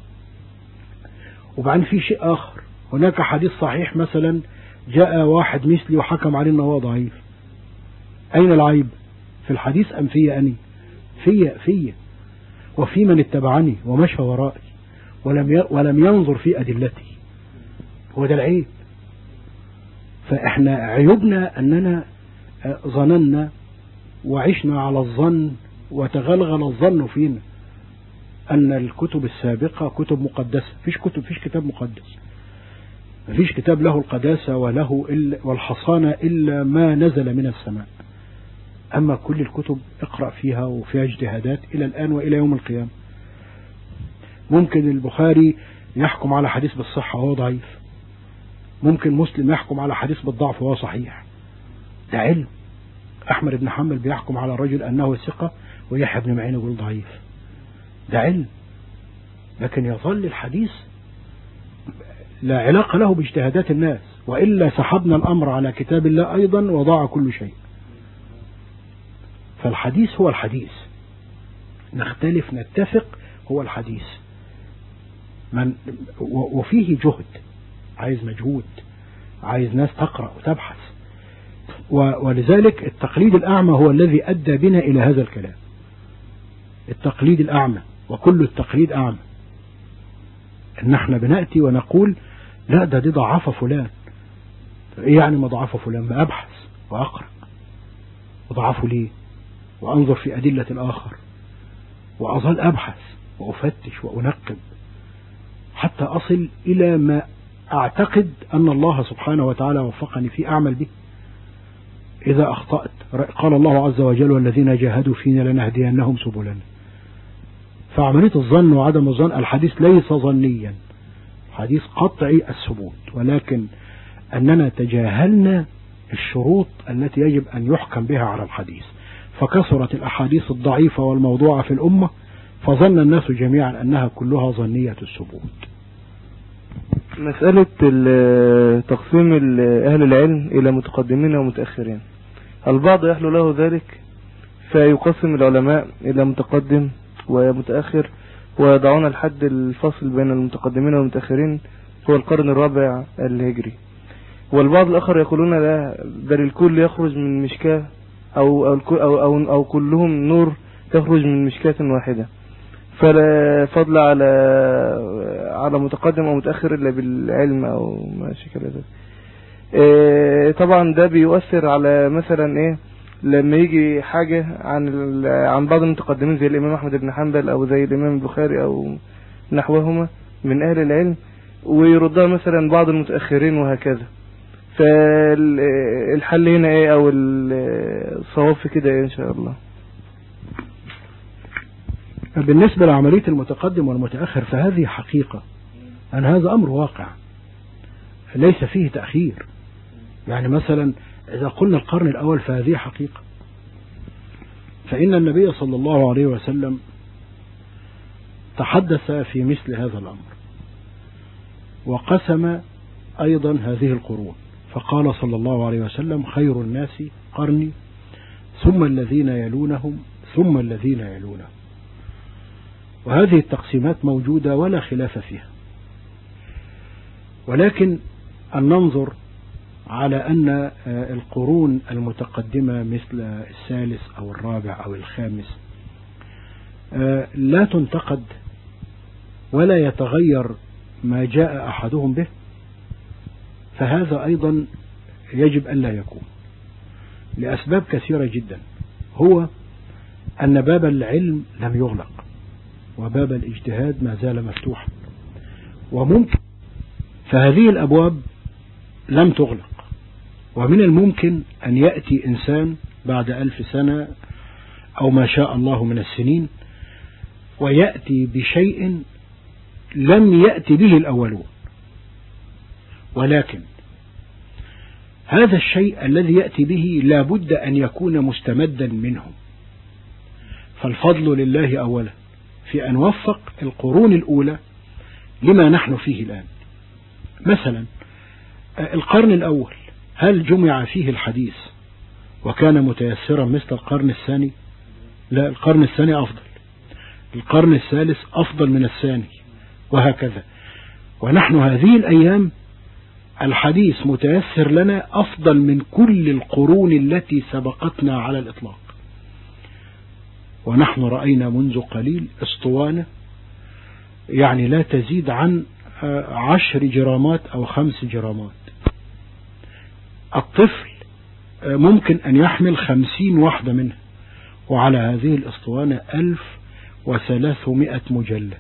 [SPEAKER 1] وبعدين في شيء آخر، هناك حديث صحيح مثلا جاء واحد مثلي وحكم عليه أنه هو ضعيف. أين العيب؟ في الحديث أم في أني؟ في وفي من اتبعني ومشى ورائي ولم ينظر في أدلتي، هو ده العيب. فإحنا عيوبنا أننا ظننا وعشنا على الظن، وتغلغل الظن فينا أن الكتب السابقة كتب مقدسة. فيش كتاب مقدس، مفيش كتاب له القداسة وله والحصانة إلا ما نزل من السماء. أما كل الكتب اقرأ فيها وفيها اجتهادات إلى الآن وإلى يوم القيامة. ممكن البخاري يحكم على حديث بالصحة وهو ضعيف، ممكن مسلم يحكم على حديث بالضعف وهو صحيح، ده علم. أحمد بن حنبل بيحكم على الرجل أنه ثقة، ويحيى بن معين يقول ضعيف، ده علم. لكن يظل الحديث لا علاقة له باجتهادات الناس، وإلا سحبنا الأمر على كتاب الله أيضا وضاع كل شيء. فالحديث هو الحديث، نختلف نتفق، هو الحديث. وفيه جهد، عايز مجهود، عايز ناس تقرأ وتبحث. ولذلك التقليد الأعمى هو الذي أدى بنا إلى هذا الكلام. التقليد الأعمى، وكل التقليد أعمى، إن احنا بنأتي ونقول لا دي ضعف فلان. إيه يعني ما ضعف فلان؟ ما أبحث وأقرأ وضعفه ليه، وأنظر في أدلة الآخر، وأظل أبحث وأفتش وأنقب حتى أصل إلى ما أعتقد أن الله سبحانه وتعالى وفقني فيه أعمل به. إذا أخطأت قال الله عز وجل: والذين جاهدوا فينا لنهدينهم سبلنا. فعملية الظن وعدم الظن، الحديث ليس ظنيا، حديث قطعي الثبوت، ولكن أننا تجاهلنا الشروط التي يجب أن يحكم بها على الحديث، فكثرت الأحاديث الضعيفة والموضوعة في الأمة، فظن الناس جميعا أنها كلها ظنية الثبوت.
[SPEAKER 2] مسألة تقسيم أهل العلم إلى متقدمين ومتأخرين، البعض يحلو له ذلك فيقسم العلماء إلى متقدم ومتأخر، ويضعون الحد الفصل بين المتقدمين والمتأخرين هو القرن الرابع الهجري. والبعض الآخر يقولون لا، بل الكل يخرج من مشكاة أو كلهم نور تخرج من مشكاة واحدة، فلا فضل على متقدم أو متأخر إلا بالعلم أو ما شكل ذلك. طبعا ده بيؤثر على مثلا لما يجي حاجة عن بعض المتقدمين زي الإمام أحمد بن حنبل أو زي الإمام البخاري أو نحوهما من أهل العلم، ويردها مثلا بعض المتأخرين وهكذا. فالحل هنا أو الصواب في كده إن شاء الله؟
[SPEAKER 1] بالنسبة لعملية المتقدم والمتأخر فهذه حقيقة، أن هذا أمر واقع ليس فيه تأخير. يعني مثلا إذا قلنا القرن الأول فهذه حقيقة، فإن النبي صلى الله عليه وسلم تحدث في مثل هذا الأمر، وقسم أيضا هذه القرون، فقال صلى الله عليه وسلم: خير الناس قرني ثم الذين يلونهم ثم الذين يلونهم. وهذه التقسيمات موجودة ولا خلاف فيها، ولكن أن ننظر على أن القرون المتقدمة مثل الثالث أو الرابع أو الخامس لا تنتقد ولا يتغير ما جاء أحدهم به، فهذا أيضا يجب أن لا يكون لأسباب كثيرة جدا. هو أن باب العلم لم يغلق، وباب الاجتهاد ما زال مفتوحا، وممكن فهذه الأبواب لم تغلق، ومن الممكن أن يأتي إنسان بعد 1000 سنة أو ما شاء الله من السنين ويأتي بشيء لم يأتي به الأولون، ولكن هذا الشيء الذي يأتي به لا بد أن يكون مستمدا منهم. فالفضل لله أولا في أن وفق القرون الأولى لما نحن فيه الآن. مثلا القرن الأول هل جمع فيه الحديث وكان متيسرا مثل القرن الثاني؟ لا، القرن الثاني أفضل، القرن الثالث أفضل من الثاني، وهكذا. ونحن هذه الأيام الحديث متيسر لنا أفضل من كل القرون التي سبقتنا على الإطلاق. ونحن رأينا منذ قليل اسطوانة يعني لا تزيد عن 10 جرامات أو 5 جرامات. الطفل ممكن أن يحمل 50 واحدة منها، وعلى هذه الاسطوانة 1300 مجلد.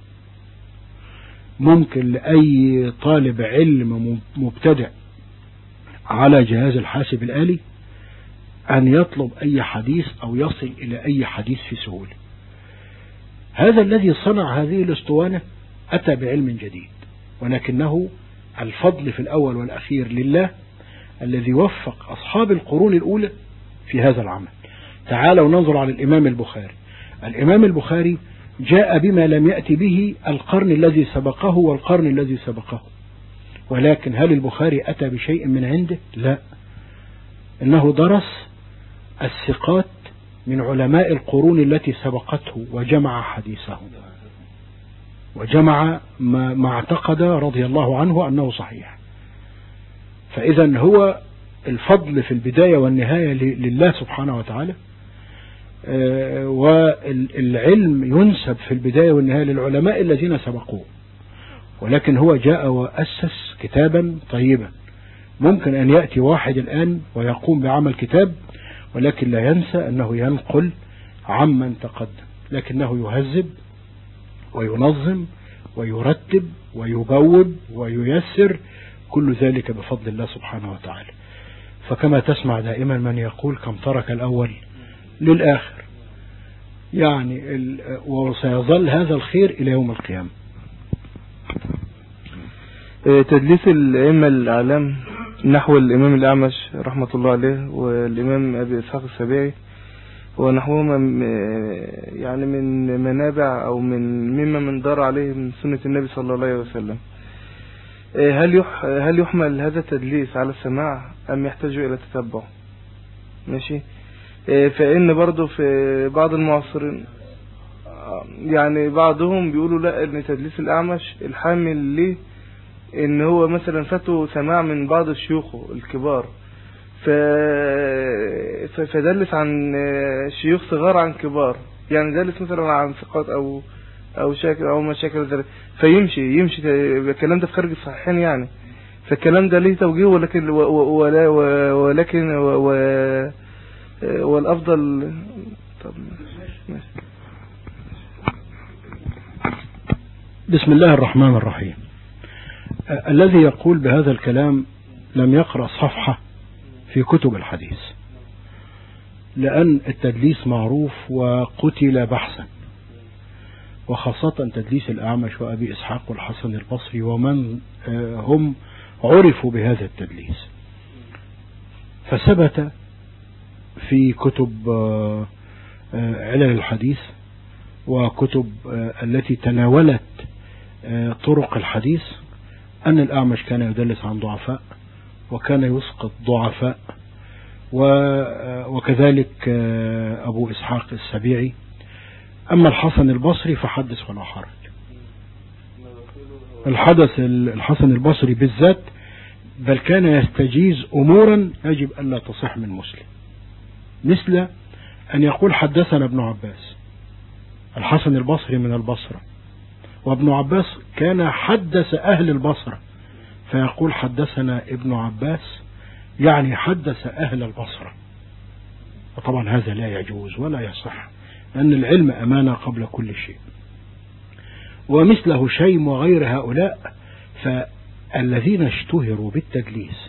[SPEAKER 1] ممكن لأي طالب علم مبتدئ على جهاز الحاسب الآلي أن يطلب أي حديث أو يصل إلى أي حديث في سهولة. هذا الذي صنع هذه الاسطوانة أتى بعلم جديد، ولكنه الفضل في الأول والأخير لله الذي وفق أصحاب القرون الأولى في هذا العمل. تعالوا ننظر على الإمام البخاري. الإمام البخاري جاء بما لم يأتي به القرن الذي سبقه والقرن الذي سبقه، ولكن هل البخاري أتى بشيء من عنده؟ لا، إنه درس الثقات من علماء القرون التي سبقته وجمع حديثه وجمع ما اعتقد رضي الله عنه أنه صحيح. فإذا هو الفضل في البداية والنهاية لله سبحانه وتعالى، والعلم ينسب في البداية والنهاية للعلماء الذين سبقوه، ولكن هو جاء وأسس كتابا طيبا. ممكن أن يأتي واحد الآن ويقوم بعمل كتاب، ولكن لا ينسى أنه ينقل عمن تقدم، لكنه يهذب وينظم ويرتب ويبوب وييسر، كل ذلك بفضل الله سبحانه وتعالى. فكما تسمع دائما من يقول كم ترك الأول للآخر، يعني وسيظل هذا الخير إلى يوم القيامة.
[SPEAKER 2] تدليس الأئمة الأعلام نحو الإمام الأعمش رحمة الله عليه والإمام أبي إسحاق السبيعي ونحوهما يعني من منابع أو مما من دار عليه من سنة النبي صلى الله عليه وسلم. هل يحمل هذا التدليس على السماع أم يحتاج إلى تتبع؟ ماشي. فإن برضو في بعض المعاصرين يعني بعضهم بيقولوا لا، ان تدليس الأعمش الحامل ليه ان هو مثلا فاته سماع من بعض شيوخه الكبار، فدلس عن شيوخ صغار عن كبار، يعني دلس مثلا عن ثقات او شاكر او مشاكل ذلك، فيمشي الكلام ده في خارج الصحيحين يعني. فالكلام ده ليه توجيه، ولكن والافضل. طب ماشي.
[SPEAKER 1] بسم الله الرحمن الرحيم. الذي يقول بهذا الكلام لم يقرأ صفحة في كتب الحديث، لأن التدليس معروف وقتل بحثا، وخاصة تدليس الأعمش وأبي إسحاق والحسن البصري ومن هم عرفوا بهذا التدليس. فثبت في كتب علل الحديث وكتب التي تناولت طرق الحديث أن الأعمش كان يدلس عن ضعفاء وكان يسقط ضعفاء، وكذلك أبو إسحاق السبيعي. أما الحسن البصري فحدث ولا حرج. الحسن البصري بالذات بل كان يستجيز أمورا يجب أن لا تصح من مسلم، مثل أن يقول حدثنا ابن عباس. الحسن البصري من البصرة، وابن عباس كان حدث أهل البصرة، فيقول حدثنا ابن عباس يعني حدث أهل البصرة. وطبعا هذا لا يجوز ولا يصح، لأن العلم أمانة قبل كل شيء. ومثل هشيم وغير هؤلاء، فالذين اشتهروا بالتدليس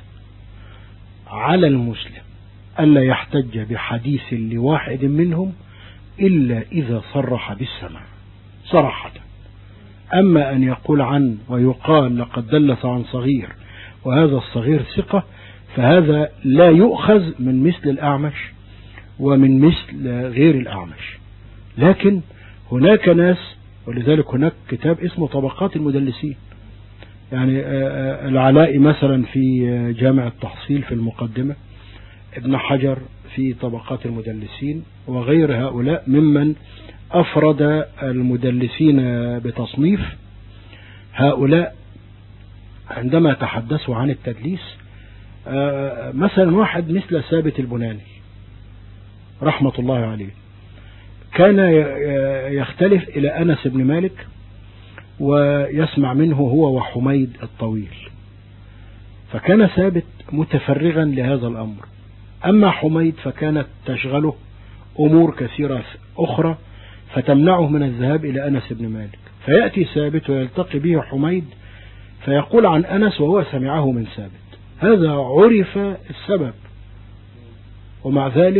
[SPEAKER 1] على المسلم ألا يحتج بحديث لواحد منهم إلا إذا صرح بالسماع صراحة. أما أن يقول عن ويقال لقد دلس عن صغير وهذا الصغير ثقة، فهذا لا يؤخذ من مثل الأعمش ومن مثل غير الأعمش. لكن هناك ناس، ولذلك هناك كتاب اسمه طبقات المدلسين، يعني العلائي مثلا في جامع التحصيل في المقدمة، ابن حجر في طبقات المدلسين، وغير هؤلاء ممن أفرد المدلسين بتصنيف. هؤلاء عندما تحدثوا عن التدليس، مثلا واحد مثل ثابت البناني رحمة الله عليه كان يختلف إلى أنس بن مالك ويسمع منه هو وحميد الطويل، فكان ثابت متفرغا لهذا الأمر. أما حميد فكانت تشغله أمور كثيرة أخرى فتمنعه من الذهاب إلى أنس بن مالك، فيأتي ثابت ويلتقي به حميد فيقول عن أنس وهو سمعه من ثابت. هذا عرف السبب. ومع ذلك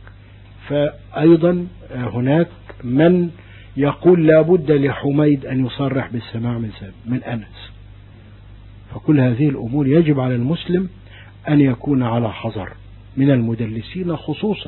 [SPEAKER 1] فأيضا هناك من يقول لا بد لحميد أن يصرح بالسماع من ثابت من أنس. فكل هذه الأمور يجب على المسلم أن يكون على حذر من المدلسين،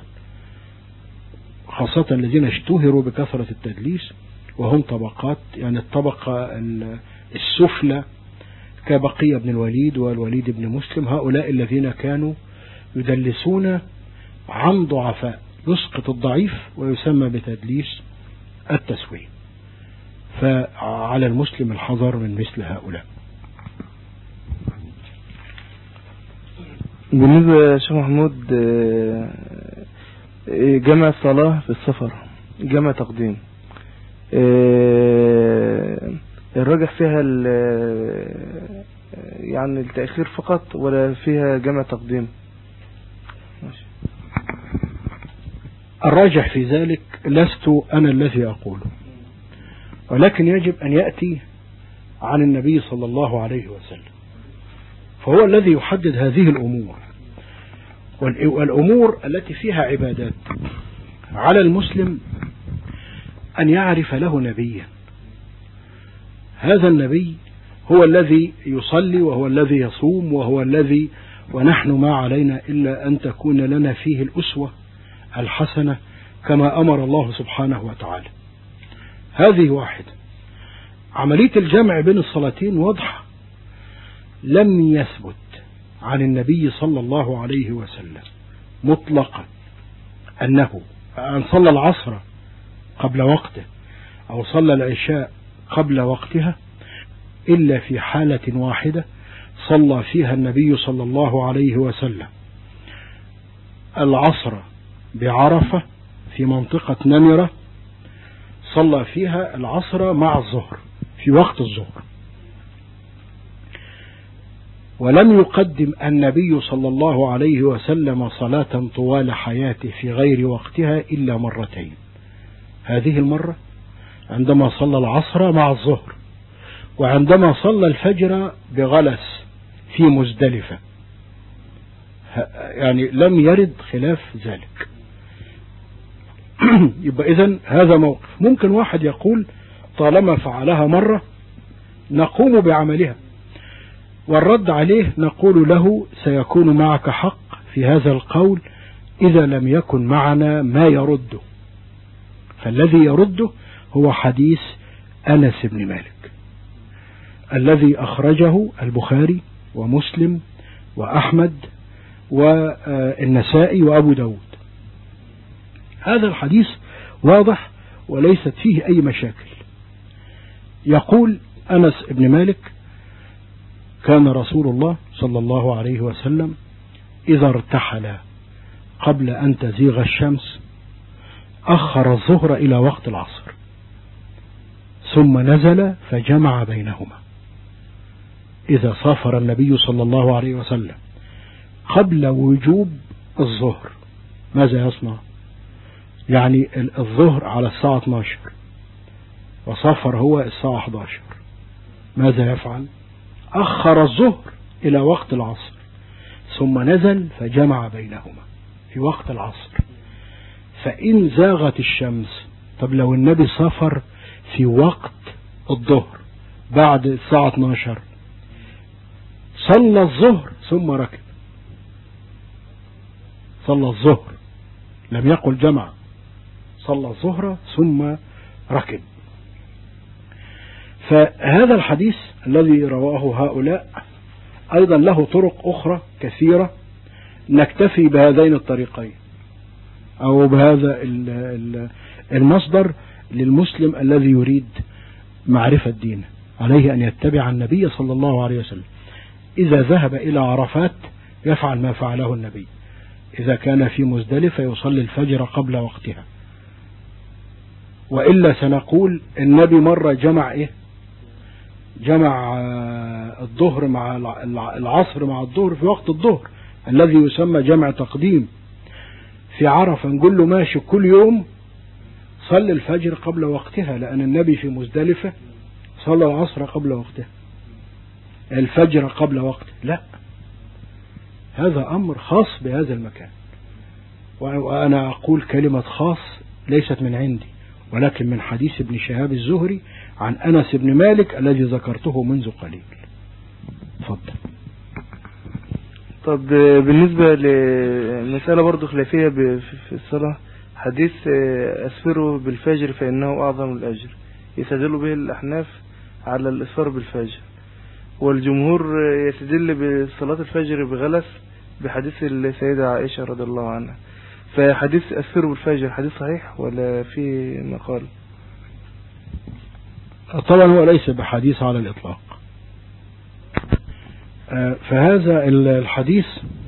[SPEAKER 1] خاصة الذين اشتهروا بكثرة التدليس، وهم طبقات، يعني الطبقة السفلى كبقية بن الوليد والوليد بن مسلم. هؤلاء الذين كانوا يدلسون عن ضعفاء، يسقط الضعيف ويسمى بتدليس التسوية. فعلى المسلم الحذر من مثل هؤلاء.
[SPEAKER 2] بالنسبة يا شيخ محمود، جمع الصلاة في السفر جمع تقديم، الراجح فيها يعني التأخير فقط ولا فيها جمع تقديم؟ ماشي.
[SPEAKER 1] الراجح في ذلك لست أنا الذي أقوله، ولكن يجب أن يأتي عن النبي صلى الله عليه وسلم، فهو الذي يحدد هذه الأمور. والأمور التي فيها عبادات على المسلم أن يعرف له نبيا. هذا النبي هو الذي يصلي وهو الذي يصوم وهو الذي، ونحن ما علينا إلا أن تكون لنا فيه الأسوة الحسنة كما أمر الله سبحانه وتعالى. هذه واحدة. عملية الجمع بين الصلاتين واضحة، لم يثبت عن النبي صلى الله عليه وسلم مطلقا أنه أن صلى العصر قبل وقته أو صلى العشاء قبل وقتها إلا في حالة واحدة صلى فيها النبي صلى الله عليه وسلم العصر بعرفة في منطقة نمرة، صلى فيها العصر مع الظهر في وقت الظهر، ولم يقدم النبي صلى الله عليه وسلم صلاة طوال حياته في غير وقتها إلا مرتين. هذه المرة عندما صلى العصر مع الظهر، وعندما صلى الفجر بغلس في مزدلفة، يعني لم يرد خلاف ذلك. يبقى إذن هذا موقف. ممكن واحد يقول طالما فعلها مرة نقوم بعملها، والرد عليه نقول له سيكون معك حق في هذا القول إذا لم يكن معنا ما يرده، فالذي يرده هو حديث أنس بن مالك الذي أخرجه البخاري ومسلم وأحمد والنسائي وأبو داود. هذا الحديث واضح وليست فيه أي مشاكل. يقول أنس بن مالك كان رسول الله صلى الله عليه وسلم إذا ارتحل قبل أن تزيغ الشمس أخر الظهر إلى وقت العصر ثم نزل فجمع بينهما. إذا سافر النبي صلى الله عليه وسلم قبل وجوب الظهر ماذا يصنع؟ يعني الظهر على الساعة 12 وسافر هو الساعة 11، ماذا يفعل؟ أخر الظهر إلى وقت العصر ثم نزل فجمع بينهما في وقت العصر. فإن زاغت الشمس، طب لو النبي سافر في وقت الظهر بعد الساعة 12 صلى الظهر ثم ركب، صلى الظهر لم يقل جمع، صلى الظهر ثم ركب. فهذا الحديث الذي رواه هؤلاء أيضا له طرق أخرى كثيرة، نكتفي بهذين الطريقين أو بهذا المصدر للمسلم الذي يريد معرفة دينه. عليه أن يتبع النبي صلى الله عليه وسلم. إذا ذهب إلى عرفات يفعل ما فعله النبي، إذا كان في مزدلفة يصلي الفجر قبل وقتها، وإلا سنقول النبي مرة جمع الظهر مع العصر مع الظهر في وقت الظهر الذي يسمى جمع تقديم في عرفة. نقول له ماشي كل يوم صلي الفجر قبل وقتها، لأن النبي في مزدلفة صلى العصر قبل وقتها، الفجر قبل وقته. لا، هذا أمر خاص بهذا المكان، وأنا أقول كلمة خاص ليست من عندي ولكن من حديث ابن شهاب الزهري عن أنس بن مالك الذي ذكرته منذ قليل. تفضل.
[SPEAKER 2] طب بالنسبة لمسألة برضو خلافية في الصلاة، حديث أسفروا بالفجر فإنه أعظم الأجر، يستدل به الأحناف على الإسفار بالفجر، والجمهور يستدل بصلاة الفجر بغلس بحديث السيدة عائشة رضي الله عنها. فحديث أسفروا بالفجر حديث صحيح ولا في مقال؟
[SPEAKER 1] طبعا هو ليس بحديث على الإطلاق. فهذا الحديث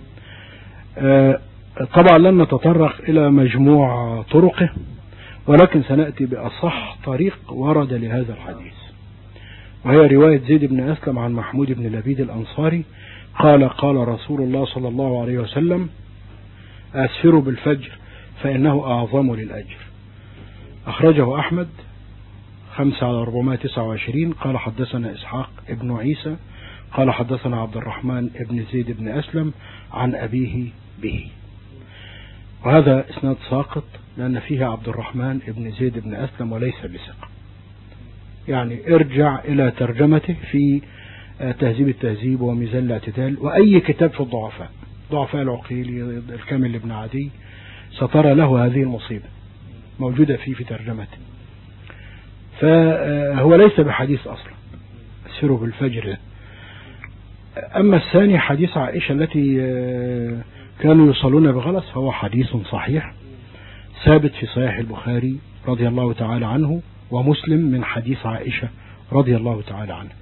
[SPEAKER 1] طبعا لن نتطرق إلى مجموع طرقه، ولكن سنأتي بأصح طريق ورد لهذا الحديث، وهي رواية زيد بن أسلم عن محمود بن لبيد الأنصاري قال قال رسول الله صلى الله عليه وسلم أسفروا بالفجر فإنه أعظم للأجر. أخرجه أحمد 5/429. قال حدثنا إسحاق ابن عيسى قال حدثنا عبد الرحمن ابن زيد بن أسلم عن أبيه به، وهذا إسناد ساقط لأن فيه عبد الرحمن ابن زيد بن أسلم وليس بثقة. يعني ارجع إلى ترجمته في تهذيب التهذيب وميزان الاعتدال وأي كتاب في الضعفاء، ضعفاء العقيلي الكامل لابن عدي، سترى له هذه المصيبة موجودة فيه في ترجمته. فهو ليس بحديث أصلا أسفروا بالفجر. أما الثاني حديث عائشة التي كانوا يصلون بغلس فهو حديث صحيح، ثابت في صحيح البخاري رضي الله تعالى عنه ومسلم من حديث عائشة رضي الله تعالى عنها.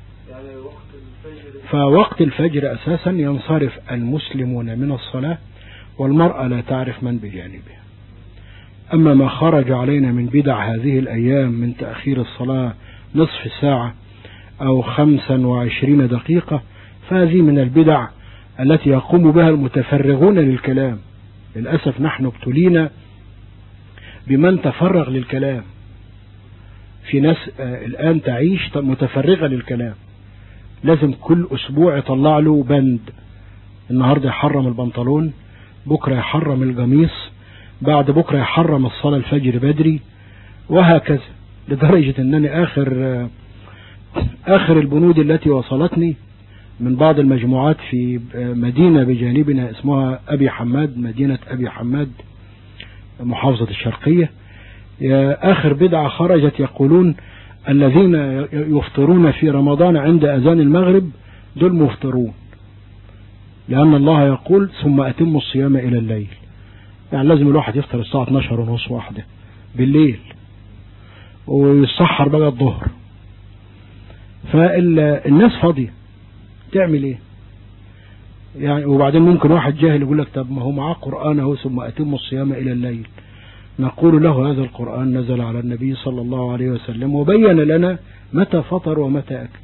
[SPEAKER 1] فوقت الفجر أساسا ينصرف المسلمون من الصلاة والمرأة لا تعرف من بجانبها. أما ما خرج علينا من بدع هذه الأيام من تأخير الصلاة نصف ساعة أو 25 دقيقة فهذه من البدع التي يقوم بها المتفرغون للكلام. للأسف نحن ابتلينا بمن تفرغ للكلام. في ناس الآن تعيش متفرغة للكلام، لازم كل أسبوع يطلع له بند، النهاردة يحرم البنطلون، بكرة يحرم القميص، بعد بكرة يحرم الصلاة الفجر بدري، وهكذا. لدرجة أنني آخر البنود التي وصلتني من بعض المجموعات في مدينة بجانبنا اسمها أبي حماد، مدينة أبي حماد محافظة الشرقية، آخر بدعة خرجت يقولون الذين يفطرون في رمضان عند أذان المغرب دول مفطرون، لأن الله يقول ثم أتموا الصيام إلى الليل. يعني لازم الواحد يفطر الساعة 12:30 واحدة بالليل ويسحر بقى الظهر. فالناس فاضية تعمل ايه يعني؟ وبعدين ممكن واحد جاهل يقول لك طب ما هو معاه قرآن اهو ثم أتموا الصيام إلى الليل. نقول له هذا القرآن نزل على النبي صلى الله عليه وسلم وبين لنا متى فطر ومتى أكل.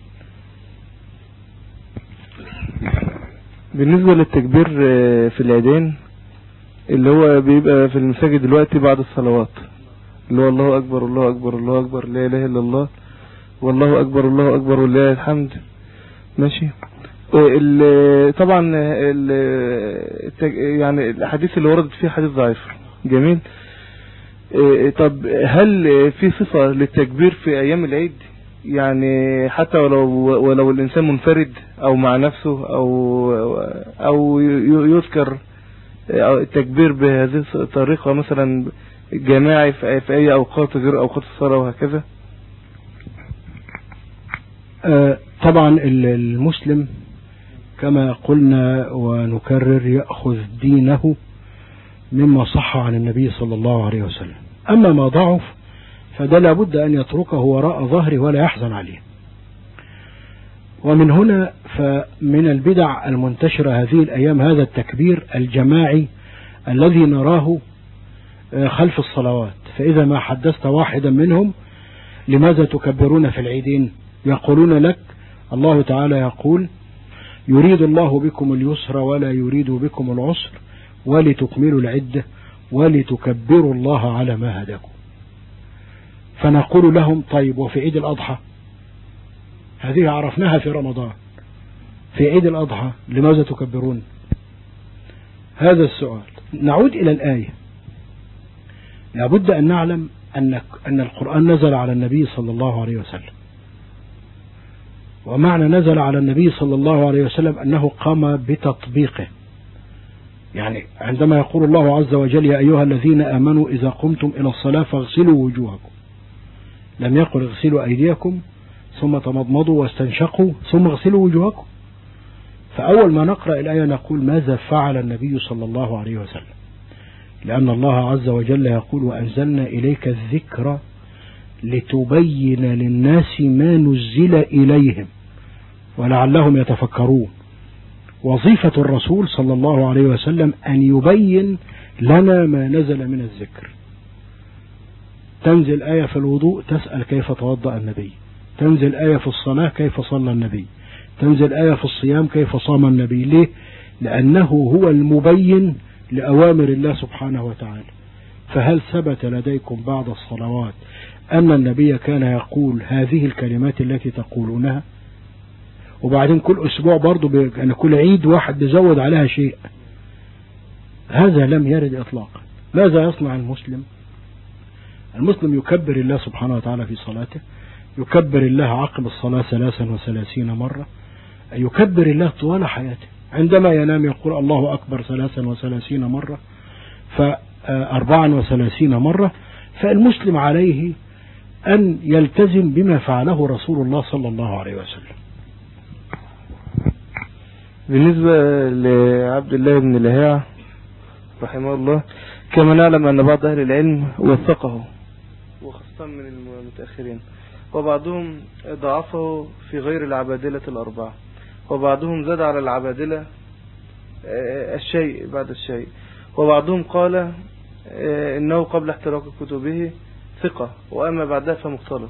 [SPEAKER 2] بالنسبة للتكبير في العيدين اللي هو بيبقى في المساجد دلوقتي بعد الصلوات، اللي هو الله أكبر الله أكبر الله أكبر لا إله إلا الله والله أكبر الله أكبر ولله الحمد، ماشي. طبعا يعني الحديث اللي وردت فيه حديث ضعيف، جميل. طب هل في صفة للتكبير في أيام العيد؟ يعني حتى ولو الإنسان منفرد أو مع نفسه أو يذكر التكبير بهذه الطريقة مثلا جماعي في أي أوقات غير أوقات الصلاة وهكذا؟
[SPEAKER 1] طبعا المسلم كما قلنا ونكرر يأخذ دينه مما صح عن النبي صلى الله عليه وسلم. أما ما ضعف فده لابد أن يتركه وراء ظهره ولا يحزن عليه. ومن هنا فمن البدع المنتشرة هذه الأيام هذا التكبير الجماعي الذي نراه خلف الصلوات. فإذا ما حدثت واحدا منهم لماذا تكبرون في العيدين؟ يقولون لك الله تعالى يقول يريد الله بكم اليسر ولا يريد بكم العسر ولتكملوا العدة ولتكبروا الله على ما هداكم. فنقول لهم طيب وفي عيد الأضحى؟ هذه عرفناها في رمضان، في عيد الأضحى لماذا تكبرون؟ هذا السؤال. نعود إلى الآية. لابد أن نعلم أن القرآن نزل على النبي صلى الله عليه وسلم، ومعنى نزل على النبي صلى الله عليه وسلم أنه قام بتطبيقه. يعني عندما يقول الله عز وجل يا أيها الذين آمنوا إذا قمتم إلى الصلاة فاغسلوا وجوهكم، لم يقل اغسلوا أيديكم ثم تمضمضوا واستنشقوا ثم اغسلوا وجوهكم. فأول ما نقرأ الآية نقول ماذا فعل النبي صلى الله عليه وسلم؟ لأن الله عز وجل يقول وأنزلنا إليك الذكر لتبين للناس ما نزل إليهم ولعلهم يتفكرون. وظيفة الرسول صلى الله عليه وسلم أن يبين لنا ما نزل من الذكر. تنزل آية في الوضوء تسأل كيف توضأ النبي، تنزل آية في الصلاة كيف صلى النبي، تنزل آية في الصيام كيف صام النبي. ليه؟ لأنه هو المبين لأوامر الله سبحانه وتعالى. فهل ثبت لديكم بعد الصلوات أن النبي كان يقول هذه الكلمات التي تقولونها؟ وبعدين كل أسبوع برضو أن كل عيد واحد بيزود عليها شيء. هذا لم يرد إطلاقا. ماذا يصنع المسلم؟ المسلم يكبر الله سبحانه وتعالى في صلاته، يكبر الله عقب الصلاة 33 مرة، يكبر الله طوال حياته. عندما ينام يقول الله أكبر 33 مرة، ف34 مرة. فالمسلم عليه أن يلتزم بما فعله رسول الله صلى الله عليه وسلم.
[SPEAKER 2] بالنسبة لعبد الله بن لهيعة رحمه الله كما نعلم أن بعض أهل العلم وثقه وخاصة من المتأخرين، وبعضهم ضعفه في غير العبادلة الأربعة، وبعضهم زاد على العبادلة الشيء بعد الشيء، وبعضهم قال إنه قبل احتراق كتبه ثقة وأما بعدها فمختلط.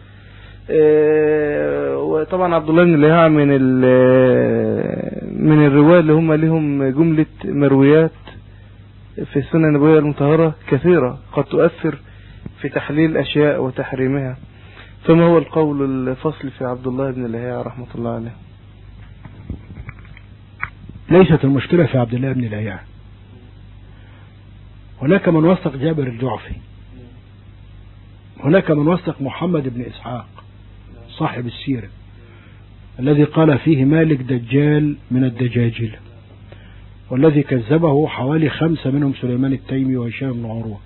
[SPEAKER 2] وطبعا عبد الله بن لهيعة من الرواة اللي هم لهم جملة مرويات في السنة النبوية المطهرة كثيرة قد تؤثر في تحليل أشياء وتحريمها. فما هو القول الفصل في عبد الله بن لهيعة رحمة الله عليه؟
[SPEAKER 1] ليست المشكلة في عبد الله بن لهيعة، هناك من وثق جابر الجعفي، هناك من وثق محمد بن إسحاق صاحب السيرة الذي قال فيه مالك دجال من الدجاجل، والذي كذبه حوالي 5 منهم سليمان التيمي وهشام بن عروة.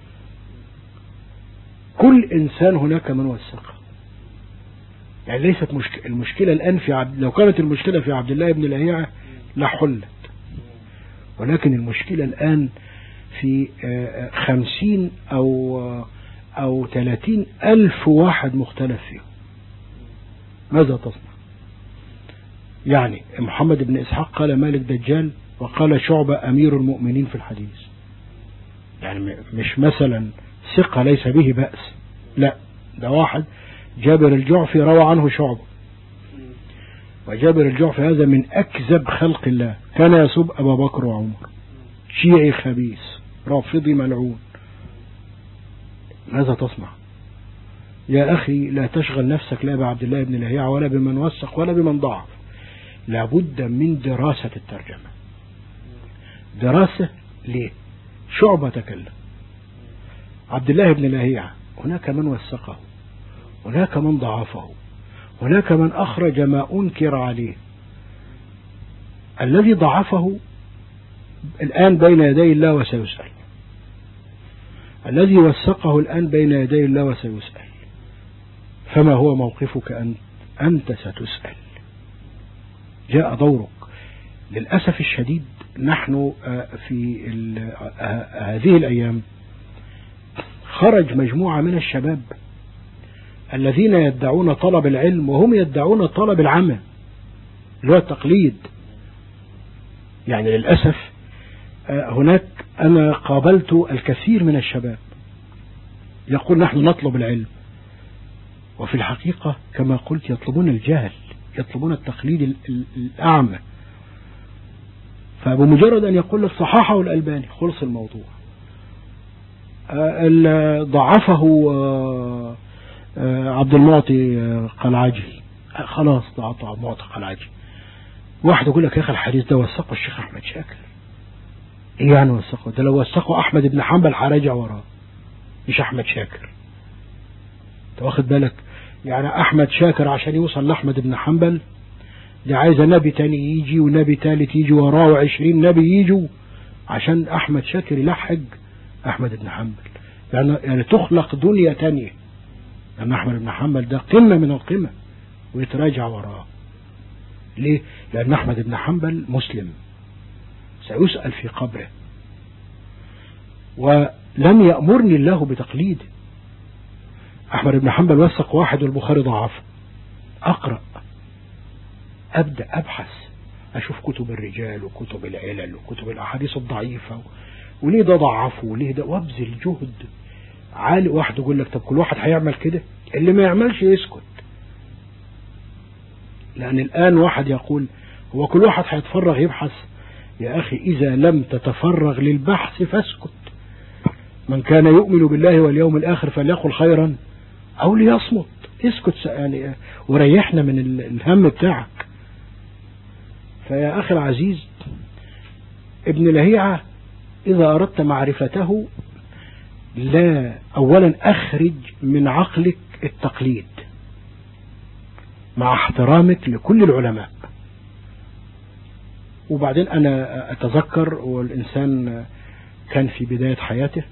[SPEAKER 1] كل إنسان هناك من وثقه، يعني ليست المشكلة الآن في لو كانت المشكلة في عبد الله بن لهيعة لحلت، ولكن المشكلة الآن في 50 أو 30 ألف واحد مختلف فيهم. ماذا تصنع؟ يعني محمد بن إسحاق قال مالك دجال، وقال شعبة أمير المؤمنين في الحديث، يعني مش مثلا ثقة ليس به بأس، لا، ده واحد جابر الجعفي روى عنه شعبة، وجابر الجعفي هذا من أكذب خلق الله، كان يسب أبا بكر وعمر، شيعي خبيث رافضي ملعون. ماذا تصنع؟ يا أخي لا تشغل نفسك لا بعبد الله بن لهيعة ولا بمن وثق ولا بمن ضعف، لابد من دراسة الترجمة. دراسة ليه؟ شعبة تكلم، عبد الله بن لهيعة هناك من وثقه، هناك من ضعفه، هناك من أخرج ما أنكر عليه. الذي ضعفه الآن بين يدي الله وسيسأل، الذي وثقه الآن بين يدي الله وسيسأل، فما هو موقفك أنت ستسأل. جاء دورك. للأسف الشديد نحن في هذه الأيام خرج مجموعة من الشباب الذين يدعون طلب العلم وهم يدعون طلب العمى اللي هو التقليد. يعني للأسف هناك أنا قابلت الكثير من الشباب يقول نحن نطلب العلم، وفي الحقيقة كما قلت يطلبون الجهل، يطلبون التقليد الأعمى. فبمجرد أن يقول لك صححه الألباني خلص الموضوع. ضعفه عبد المعطي قلعجي، خلاص ضعف عبد المعطي قلعجي. واحد يقول لك يا أخي الحديث ده وثقه الشيخ أحمد شاكر. إيه يعني وثقه؟ ده لو وثقه أحمد بن حنبل هراجع وراه، مش أحمد شاكر. أنت واخد بالك؟ يعني أحمد شاكر عشان يوصل لأحمد بن حنبل ده عايز نبي تاني يجي ونبي تالت يجي وراه 20 نبي يجوا عشان أحمد شاكر يلحق أحمد بن حنبل. يعني تخلق دنيا تانية، لأن أحمد بن حنبل ده قمة من القمة ويتراجع وراه. ليه؟ لأن أحمد بن حنبل مسلم سيسأل في قبره، ولم يأمرني الله بتقليده. أحمد بن حنبل وثق واحد والبخاري ضعفه، أقرأ، أبدأ أبحث، أشوف كتب الرجال وكتب العلل وكتب الأحاديث الضعيفة وليه ده ضعفه وليه ده، وابذل جهد عالي. واحد يقول لك طب كل واحد هيعمل كده؟ اللي ما يعملش يسكت. لأن الآن واحد يقول هو كل واحد هيتفرغ يبحث. يا أخي إذا لم تتفرغ للبحث فاسكت. من كان يؤمن بالله واليوم الآخر فليقل خيرا أو ليصمت. اسكت يعني وريحنا من الهم بتاعك. فيا أخي العزيز ابن لهيعة إذا أردت معرفته لا أولا أخرج من عقلك التقليد مع احترامك لكل العلماء. وبعدين أنا أتذكر والإنسان كان في بداية حياته،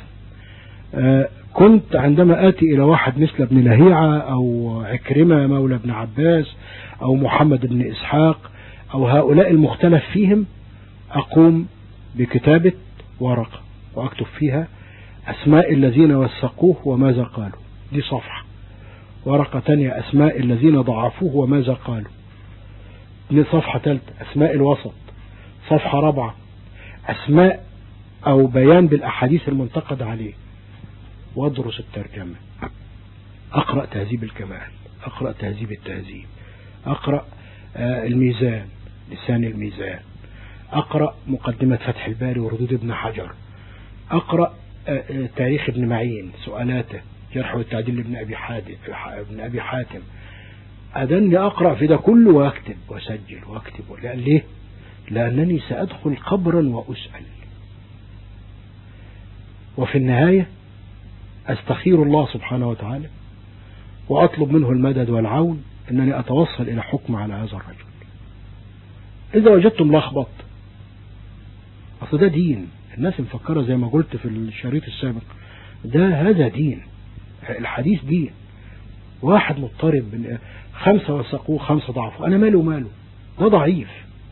[SPEAKER 1] كنت عندما آتي إلى واحد مثل ابن لهيعة أو عكرمة مولى ابن عباس أو محمد بن إسحاق أو هؤلاء المختلف فيهم، أقوم بكتابة ورقة وأكتب فيها أسماء الذين وثقوه وماذا قالوا، دي صفحة. ورقة تانية أسماء الذين ضعفوه وماذا قالوا، دي صفحة ثالثة. أسماء الوسط، صفحة رابعة. أسماء أو بيان بالأحاديث المنتقد عليه، وادرس الترجمة. أقرأ تهذيب الكمال، أقرأ تهذيب التهذيب، أقرأ الميزان، لسان الميزان، أقرأ مقدمة فتح الباري وردود ابن حجر، أقرأ تاريخ ابن معين، سؤالاته، جرح والتعديل لابن أبي حاتم. أدني أقرأ في ده كله وأكتب وأسجل وأكتب. ليه؟ لأنني سأدخل قبرا وأسأل، وفي النهاية أستخير الله سبحانه وتعالى وأطلب منه المدد والعون أنني أتوصل إلى حكم على هذا الرجل. إذا وجدتم لخبط، أصل ده دين. الناس مفكرة زي ما قلت في الشريط السابق، هذا دين، الحديث دين. واحد مضطرب 5 وثقوه 5 ضعفوا، أنا ماله وماله، ده ضعيف،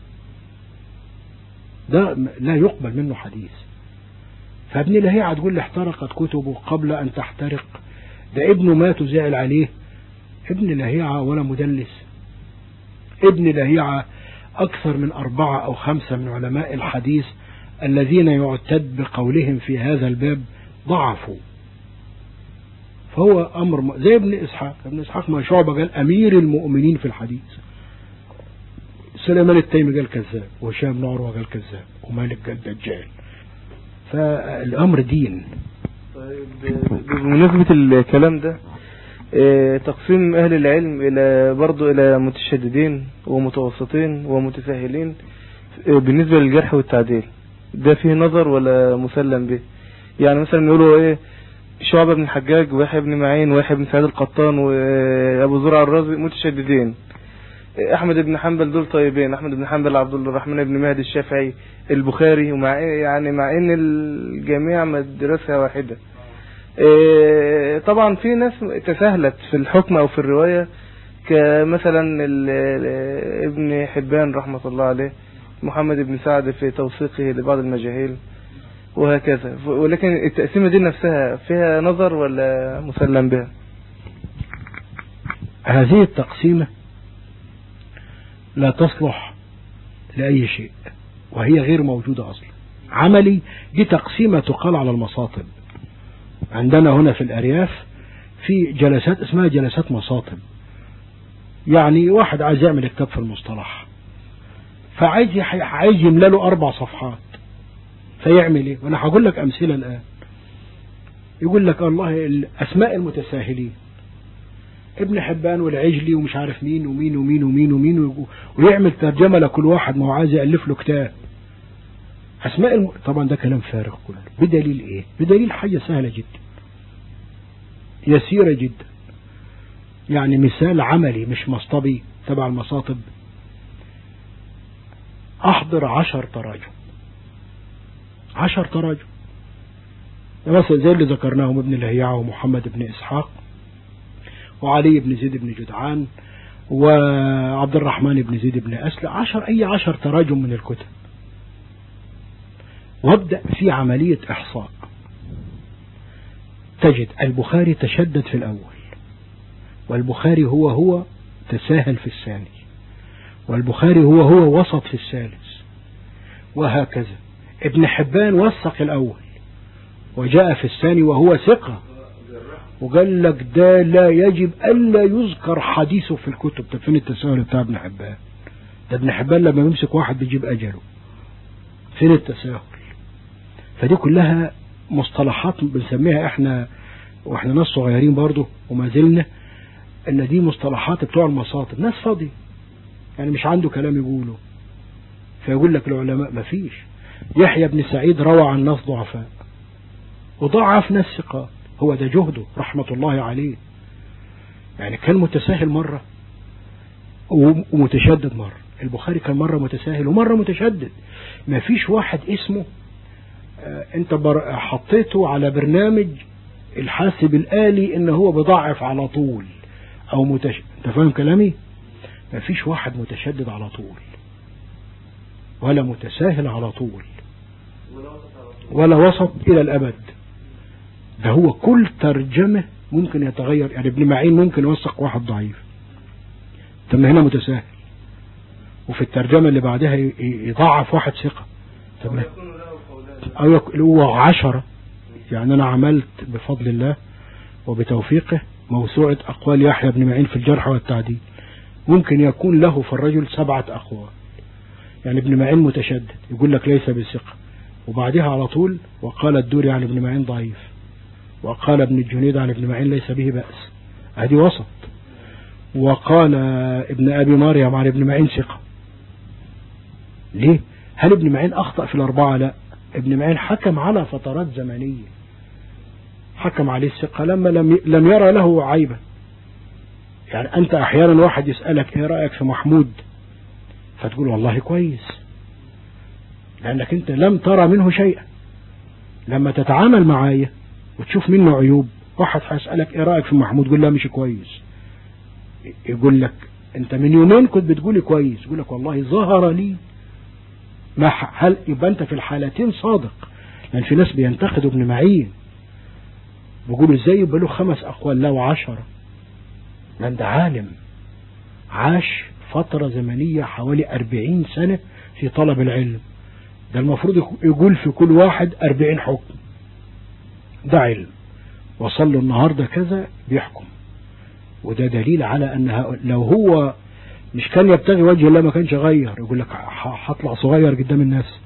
[SPEAKER 1] ده لا يقبل منه حديث. فابن لهيعة تقول لي احترقت كتبه قبل أن تحترق، ده ابنه مات وزعل عليه. ابن لهيعة ولا مدلس، ابن لهيعة أكثر من 4 أو 5 من علماء الحديث الذين يعتد بقولهم في هذا الباب ضعفوا. فهو أمر زي ابن إسحاق ما شعبة قال أمير المؤمنين في الحديث، سليمان التيمي قال كذاب، وهشام بن عروة قال كذاب، ومالك قال دجال. فالأمر دين.
[SPEAKER 2] طيب بمناسبة الكلام ده، تقسيم أهل العلم إلى برضو إلى متشددين ومتوسطين ومتساهلين بالنسبة للجرح والتعديل، ده فيه نظر ولا مسلم به؟ يعني مثلا يقولوا إيه، شعبة بن الحجاج ويحيى بن معين ويحيى بن سعيد القطان وأبو زرع الرازي متشددين، أحمد بن حنبل دول طيبين، أحمد بن حنبل عبد الرحمن بن مهدي الشافعي البخاري، ومع يعني مع إن الجميع مدرسة واحدة. طبعا في ناس تساهلت في الحكم أو في الرواية، كمثلا ابن حبان رحمة الله عليه، محمد بن سعد في توثيقه لبعض المجاهيل وهكذا. ولكن التقسيمة دي نفسها فيها نظر ولا مسلم بها؟
[SPEAKER 1] هذه التقسيمة لا تصلح لأي شيء، وهي غير موجودة أصلا. عملي دي تقسيمة تقال على المصاطب. عندنا هنا في الأرياف في جلسات اسمها جلسات مصاطب، يعني واحد عايز يعمل كتاب في المصطلح، فعايز يملى له 4 صفحات، فيعمل ايه؟ وانا هقول لك امثله الان. يقول لك الله الاسماء المتساهلين، ابن حبان والعجلي ومش عارف مين ومين ومين ومين ومين، ويعمل ترجمه لكل واحد، ما هو عايز يالف له كتاب. طبعا ده كلام فارغ كله. بدليل ايه؟ بدليل حاجه سهله جدا، يسيره جدا. يعني مثال عملي مش مصطبي تبع المصاطب. احضر 10 تراجم، 10 تراجم مثلا زي اللي ذكرناهم، ابن لهيعة ومحمد بن إسحاق وعلي بن زيد بن جدعان وعبد الرحمن بن زيد بن أسلم، 10 تراجم من الكتب، وابدأ في عملية إحصاء. تجد البخاري تشدد في الأول، والبخاري هو تساهل في الثاني، والبخاري هو وسط في الثالث، وهكذا. ابن حبان وثق الأول وجاء في الثاني وهو ثقة، وقال لك ده لا يجب ألا يذكر حديثه في الكتب. ده فين التساهل بتاع ابن حبان؟ ده ابن حبان لما يمسك واحد بيجيب أجله، فين التساهل؟ فدي كلها مصطلحات بنسميها احنا واحنا ناس صغيرين برضه وما زلنا، ان دي مصطلحات بتوع المصاطب، ناس فاضي يعني مش عنده كلام يقوله، فيقول لك العلماء ما فيش. يحيى بن سعيد روى عن ناس ضعفاء وضعف ناس ثقات، هو ده جهده رحمة الله عليه. يعني كان متساهل مرة ومتشدد مرة. البخاري كان مرة متساهل ومرة متشدد. ما فيش واحد اسمه انت حطيته على برنامج الحاسب الآلي ان هو بضعف على طول او انت فاهم كلامي؟ ما فيش واحد متشدد على طول ولا متساهل على طول، ولا وسط إلى الأبد. ده هو كل ترجمة ممكن يتغير. يعني ابن معين ممكن يوثق واحد ضعيف، ثم هنا متساهل، وفي الترجمة اللي بعدها يضعف واحد ثقة، أو هو 10. يعني أنا عملت بفضل الله وبتوفيقه موسوعة أقوال يحيى بن معين في الجرح والتعديل، ممكن يكون له في الرجل 7 أقوال. يعني ابن معين متشدد يقول لك ليس بثقة، وبعدها على طول وقال الدوري عن ابن معين ضعيف، وقال ابن الجنيد عن ابن معين ليس به بأس، هذه وسط. وقال ابن أبي مريم عن ابن معين ثقة. ليه؟ هل ابن معين أخطأ في ال4؟ لا، ابن معين حكم على فترات زمنية، حكم عليه الثقة لما لم يرى له عيبا. يعني أنت أحيانا واحد يسألك إيه رأيك في محمود، فتقول والله كويس، لأنك أنت لم ترى منه شيئا. لما تتعامل معايا وتشوف منه عيوب، واحد هيسألك إيه رأيك في محمود، تقول لا مش كويس، يقول لك أنت من يومين كنت بتقولي كويس، يقول لك والله ظهر لي ما هل يبقى أنت في الحالتين صادق. لأن في ناس بينتقدوا ابن معين، بيقولوا ازاي يبقى له 5 أقوال لا 10. لأن ده عالم عاش فترة زمنية حوالي 40 سنة في طلب العلم، ده المفروض يقول في كل واحد 40 حكم. ده علم، وصل له النهاردة كذا بيحكم، وده دليل على أنها لو هو مش كان يبتغي وجه الله ما كانش غير، يقول لك هطلع صغير قدام الناس.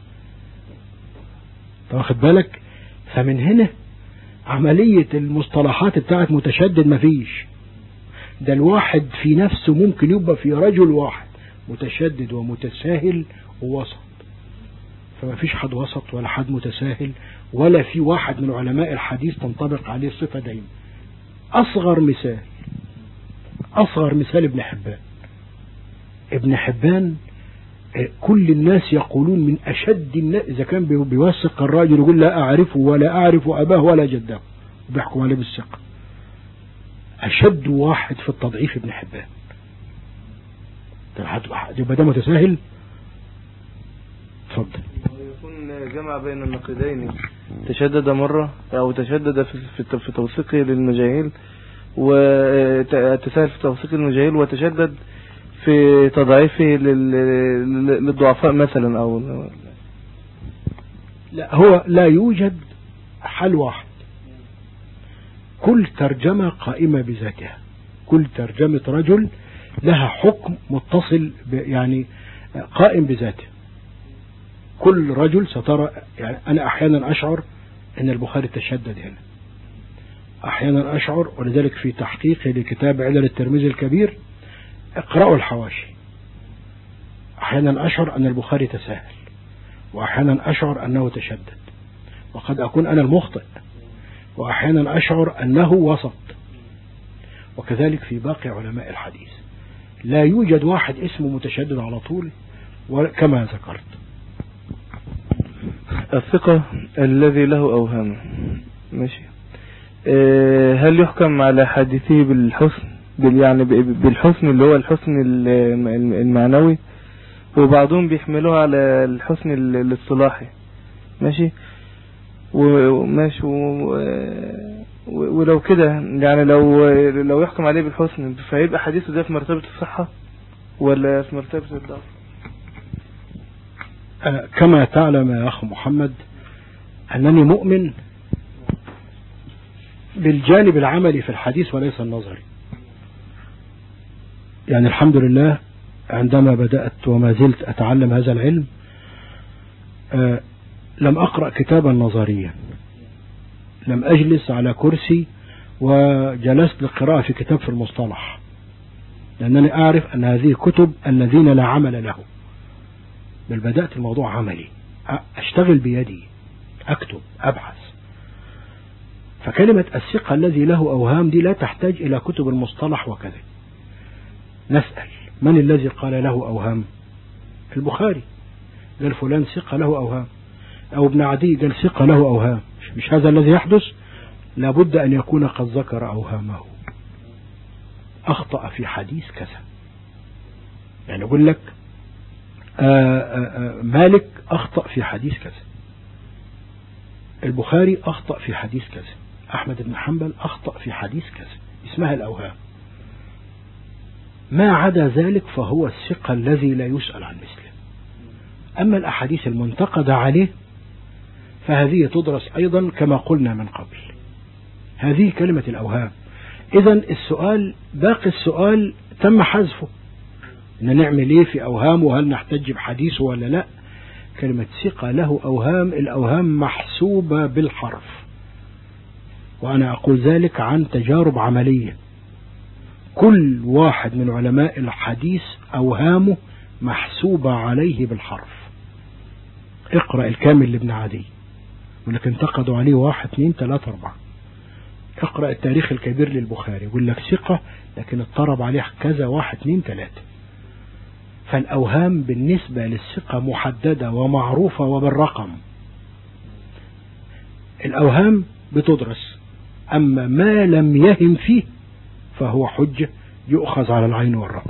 [SPEAKER 1] واخد بالك؟ فمن هنا عملية المصطلحات بتاعت متشدد مفيش. ده الواحد في نفسه ممكن يبقى في رجل واحد متشدد ومتساهل ووسط، فما فيش حد وسط ولا حد متساهل، ولا في واحد من علماء الحديث تنطبق عليه الصفة دايما. أصغر مثال ابن حبان. ابن حبان كل الناس يقولون من أشد الناس، إذا كان بيوثق الراجل يقول لا أعرفه ولا أعرف أباه ولا جده، وبيحكم عليه بالثقة. أشد واحد في التضعيف ابن حبان. يبقى ده متساهل. اتفضل.
[SPEAKER 2] يكون جمع بين النقيضين، تشدد مرة أو تشدد في توثيقه للمجاهيل، وتساهل في توثيق المجاهيل، وتشدد في تضعيفه للضعفاء مثلا. أو
[SPEAKER 1] لا، هو لا يوجد حل واحد. كل ترجمة قائمة بذاتها، كل ترجمة رجل لها حكم متصل يعني قائم بذاته. كل رجل سترى. يعني أنا أحيانا أشعر أن البخاري تشدد هنا، أحيانا أشعر، ولذلك في تحقيقي لكتاب علل الترمذي الكبير اقرأوا الحواشي، أحيانا أشعر أن البخاري تساهل، وأحيانا أشعر أنه تشدد، وقد أكون أنا المخطئ، وأحيانا أشعر أنه وسط. وكذلك في باقي علماء الحديث لا يوجد واحد اسمه متشدد على طول كما ذكرت.
[SPEAKER 2] الثقة الذي له أوهام، ماشي. هل يحكم على حديثه بالحسن، يعني بالحسن اللي هو الحسن المعنوي، وبعضهم بيحملوه على الحسن الاصطلاحي، ماشي. وماشي ولو كده يعني لو يحكم عليه بالحسن، فيبقى حديثه ده في مرتبة الصحة ولا في مرتبة الضعف؟
[SPEAKER 1] كما تعلم يا أخ محمد أنني مؤمن بالجانب العملي في الحديث وليس النظري. يعني الحمد لله عندما بدأت وما زلت أتعلم هذا العلم لم أقرأ كتابا نظريا، لم أجلس على كرسي وجلست للقراءة في كتاب في المصطلح، لأنني أعرف أن هذه كتب الذين لا عمل له. بل بدأت الموضوع عملي، أشتغل بيدي، أكتب، أبحث. فكلمة الثقة الذي له أوهام دي لا تحتاج إلى كتب المصطلح وكذا. نسأل من الذي قال له أوهام؟ البخاري قال فلان ثقة له أوهام، أو ابن عدي قال ثقة له أوهام. مش هذا الذي يحدث؟ لابد أن يكون قد ذكر أوهامه، أخطأ في حديث كذا. يعني يقول لك مالك أخطأ في حديث كذا، البخاري أخطأ في حديث كذا، أحمد بن حنبل أخطأ في حديث كذا، اسمها الأوهام. ما عدا ذلك فهو الثقة الذي لا يسأل عن مثله. أما الأحاديث المنتقدة عليه فهذه تدرس أيضا كما قلنا من قبل. هذه كلمة الأوهام. إذن السؤال باقي السؤال تم حذفه، إن نعمل إيه في أوهام، وهل نحتج بحديثه ولا لا. كلمة ثقة له أوهام، الأوهام محسوبة بالحرف، وأنا أقول ذلك عن تجارب عملية. كل واحد من علماء الحديث أوهامه محسوبة عليه بالحرف. اقرأ الكامل لابن عدي ولكن انتقدوا عليه 1 2 3 4. اقرأ التاريخ الكبير للبخاري يقول لك ثقة لكن اضطرب عليه كذا 1 2 3. فالأوهام بالنسبة للثقة محددة ومعروفة وبالرقم. الأوهام بتدرس، أما ما لم يهم فيه فهو حجة يؤخذ على العين والرأس.